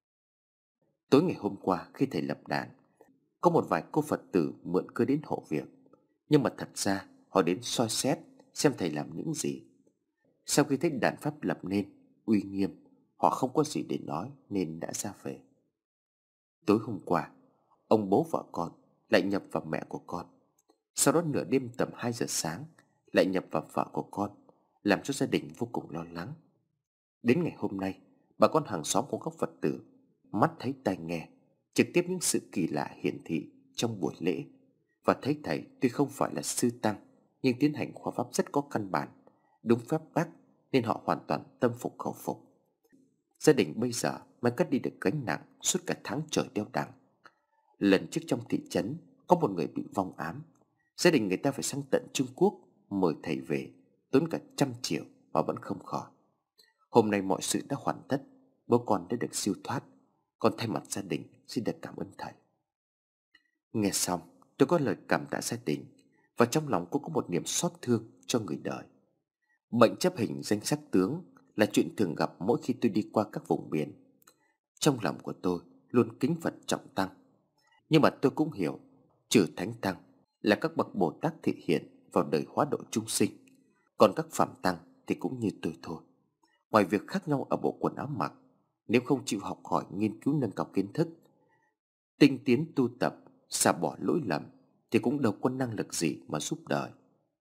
Tối ngày hôm qua khi thầy lập đàn, có một vài cô Phật tử mượn cớ đến hộ việc, nhưng mà thật ra họ đến soi xét xem thầy làm những gì. Sau khi thấy đàn pháp lập nên uy nghiêm, họ không có gì để nói nên đã ra về. Tối hôm qua, ông bố vợ con lại nhập vào mẹ của con. Sau đó nửa đêm tầm 2 giờ sáng lại nhập vào vợ của con, làm cho gia đình vô cùng lo lắng. Đến ngày hôm nay, bà con hàng xóm của các Phật tử mắt thấy tai nghe trực tiếp những sự kỳ lạ hiển thị trong buổi lễ, và thấy thầy tuy không phải là sư tăng nhưng tiến hành khóa pháp rất có căn bản, đúng phép tắc, nên họ hoàn toàn tâm phục khẩu phục. Gia đình bây giờ mới cất đi được gánh nặng suốt cả tháng trời đeo đẳng. Lần trước trong thị trấn có một người bị vong ám, gia đình người ta phải sang tận Trung Quốc mời thầy về, tốn cả 100 triệu mà vẫn không khỏi. Hôm nay mọi sự đã hoàn tất, bố con đã được siêu thoát. Con thay mặt gia đình xin được cảm ơn thầy. Nghe xong tôi có lời cảm tạ gia đình, và trong lòng cũng có một niềm xót thương cho người đời. Bệnh chấp hình danh sắc tướng là chuyện thường gặp mỗi khi tôi đi qua các vùng miền. Trong lòng của tôi luôn kính Phật trọng tăng, nhưng mà tôi cũng hiểu trừ thánh tăng là các bậc Bồ Tát thị hiện vào đời hóa độ chúng sinh, còn các phạm tăng thì cũng như tôi thôi. Ngoài việc khác nhau ở bộ quần áo mặc, nếu không chịu học hỏi nghiên cứu nâng cao kiến thức, tinh tiến tu tập, xả bỏ lỗi lầm, thì cũng đâu có năng lực gì mà giúp đời.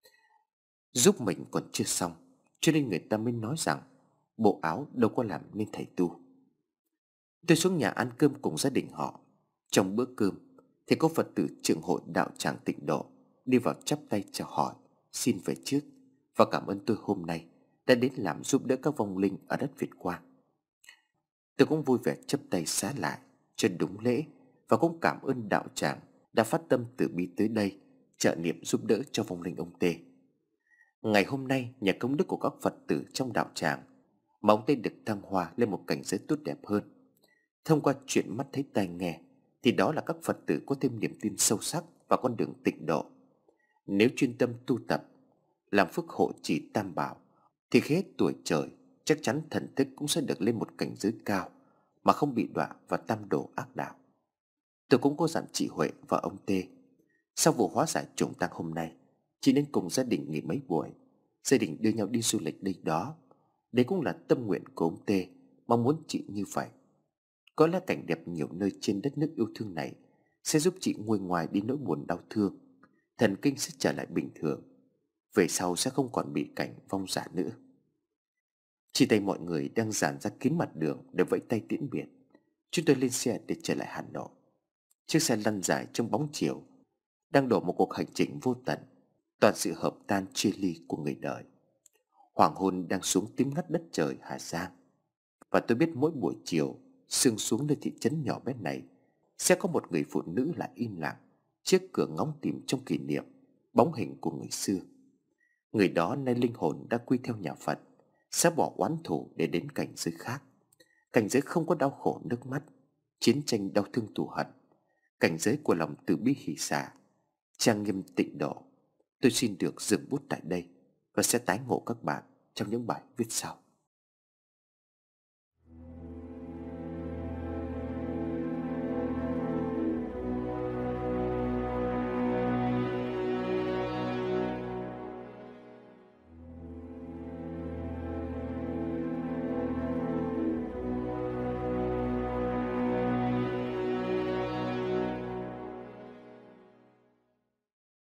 Giúp mình còn chưa xong, cho nên người ta mới nói rằng bộ áo đâu có làm nên thầy tu. Tôi xuống nhà ăn cơm cùng gia đình họ. Trong bữa cơm thì có Phật tử trưởng hội đạo tràng Tịnh Độ đi vào chắp tay chào hỏi, xin về trước và cảm ơn tôi hôm nay đã đến làm giúp đỡ các vong linh ở đất Việt Quang. Tôi cũng vui vẻ chấp tay xá lại cho đúng lễ, và cũng cảm ơn đạo tràng đã phát tâm từ bi tới đây trợ niệm giúp đỡ cho vong linh ông Tê. Ngày hôm nay, nhờ công đức của các Phật tử trong đạo tràng mà ông Tê được thăng hoa lên một cảnh giới tốt đẹp hơn. Thông qua chuyện mắt thấy tai nghe, thì đó là các Phật tử có thêm niềm tin sâu sắc vào con đường tịnh độ. Nếu chuyên tâm tu tập, làm phước hộ trì tam bảo, thì khi hết tuổi trời, chắc chắn thần thức cũng sẽ được lên một cảnh giới cao mà không bị đọa vào tam đồ ác đạo. Tôi cũng có dặn chị Huệ và ông Tê, sau vụ hóa giải trùng tang hôm nay, chị nên cùng gia đình nghỉ mấy buổi, gia đình đưa nhau đi du lịch đây đó. Đấy cũng là tâm nguyện của ông Tê, mong muốn chị như vậy. Có lẽ cảnh đẹp nhiều nơi trên đất nước yêu thương này sẽ giúp chị nguôi ngoài đi nỗi buồn đau thương, thần kinh sẽ trở lại bình thường, về sau sẽ không còn bị cảnh vong giả nữa. Chỉ tay mọi người đang dàn ra kín mặt đường để vẫy tay tiễn biệt, chúng tôi lên xe để trở lại Hà Nội. Chiếc xe lăn dài trong bóng chiều đang đổ một cuộc hành trình vô tận, toàn sự hợp tan chia ly của người đời. Hoàng hôn đang xuống tím ngắt đất trời Hà Giang, và tôi biết mỗi buổi chiều sương xuống nơi thị trấn nhỏ bé này sẽ có một người phụ nữ lại im lặng trước cửa ngóng tìm trong kỷ niệm bóng hình của người xưa. Người đó nay linh hồn đã quy theo nhà Phật, sẽ bỏ oán thù để đến cảnh giới khác, cảnh giới không có đau khổ nước mắt, chiến tranh đau thương thù hận, cảnh giới của lòng từ bi hỷ xả, trang nghiêm tịnh độ. Tôi xin được dừng bút tại đây và sẽ tái ngộ các bạn trong những bài viết sau.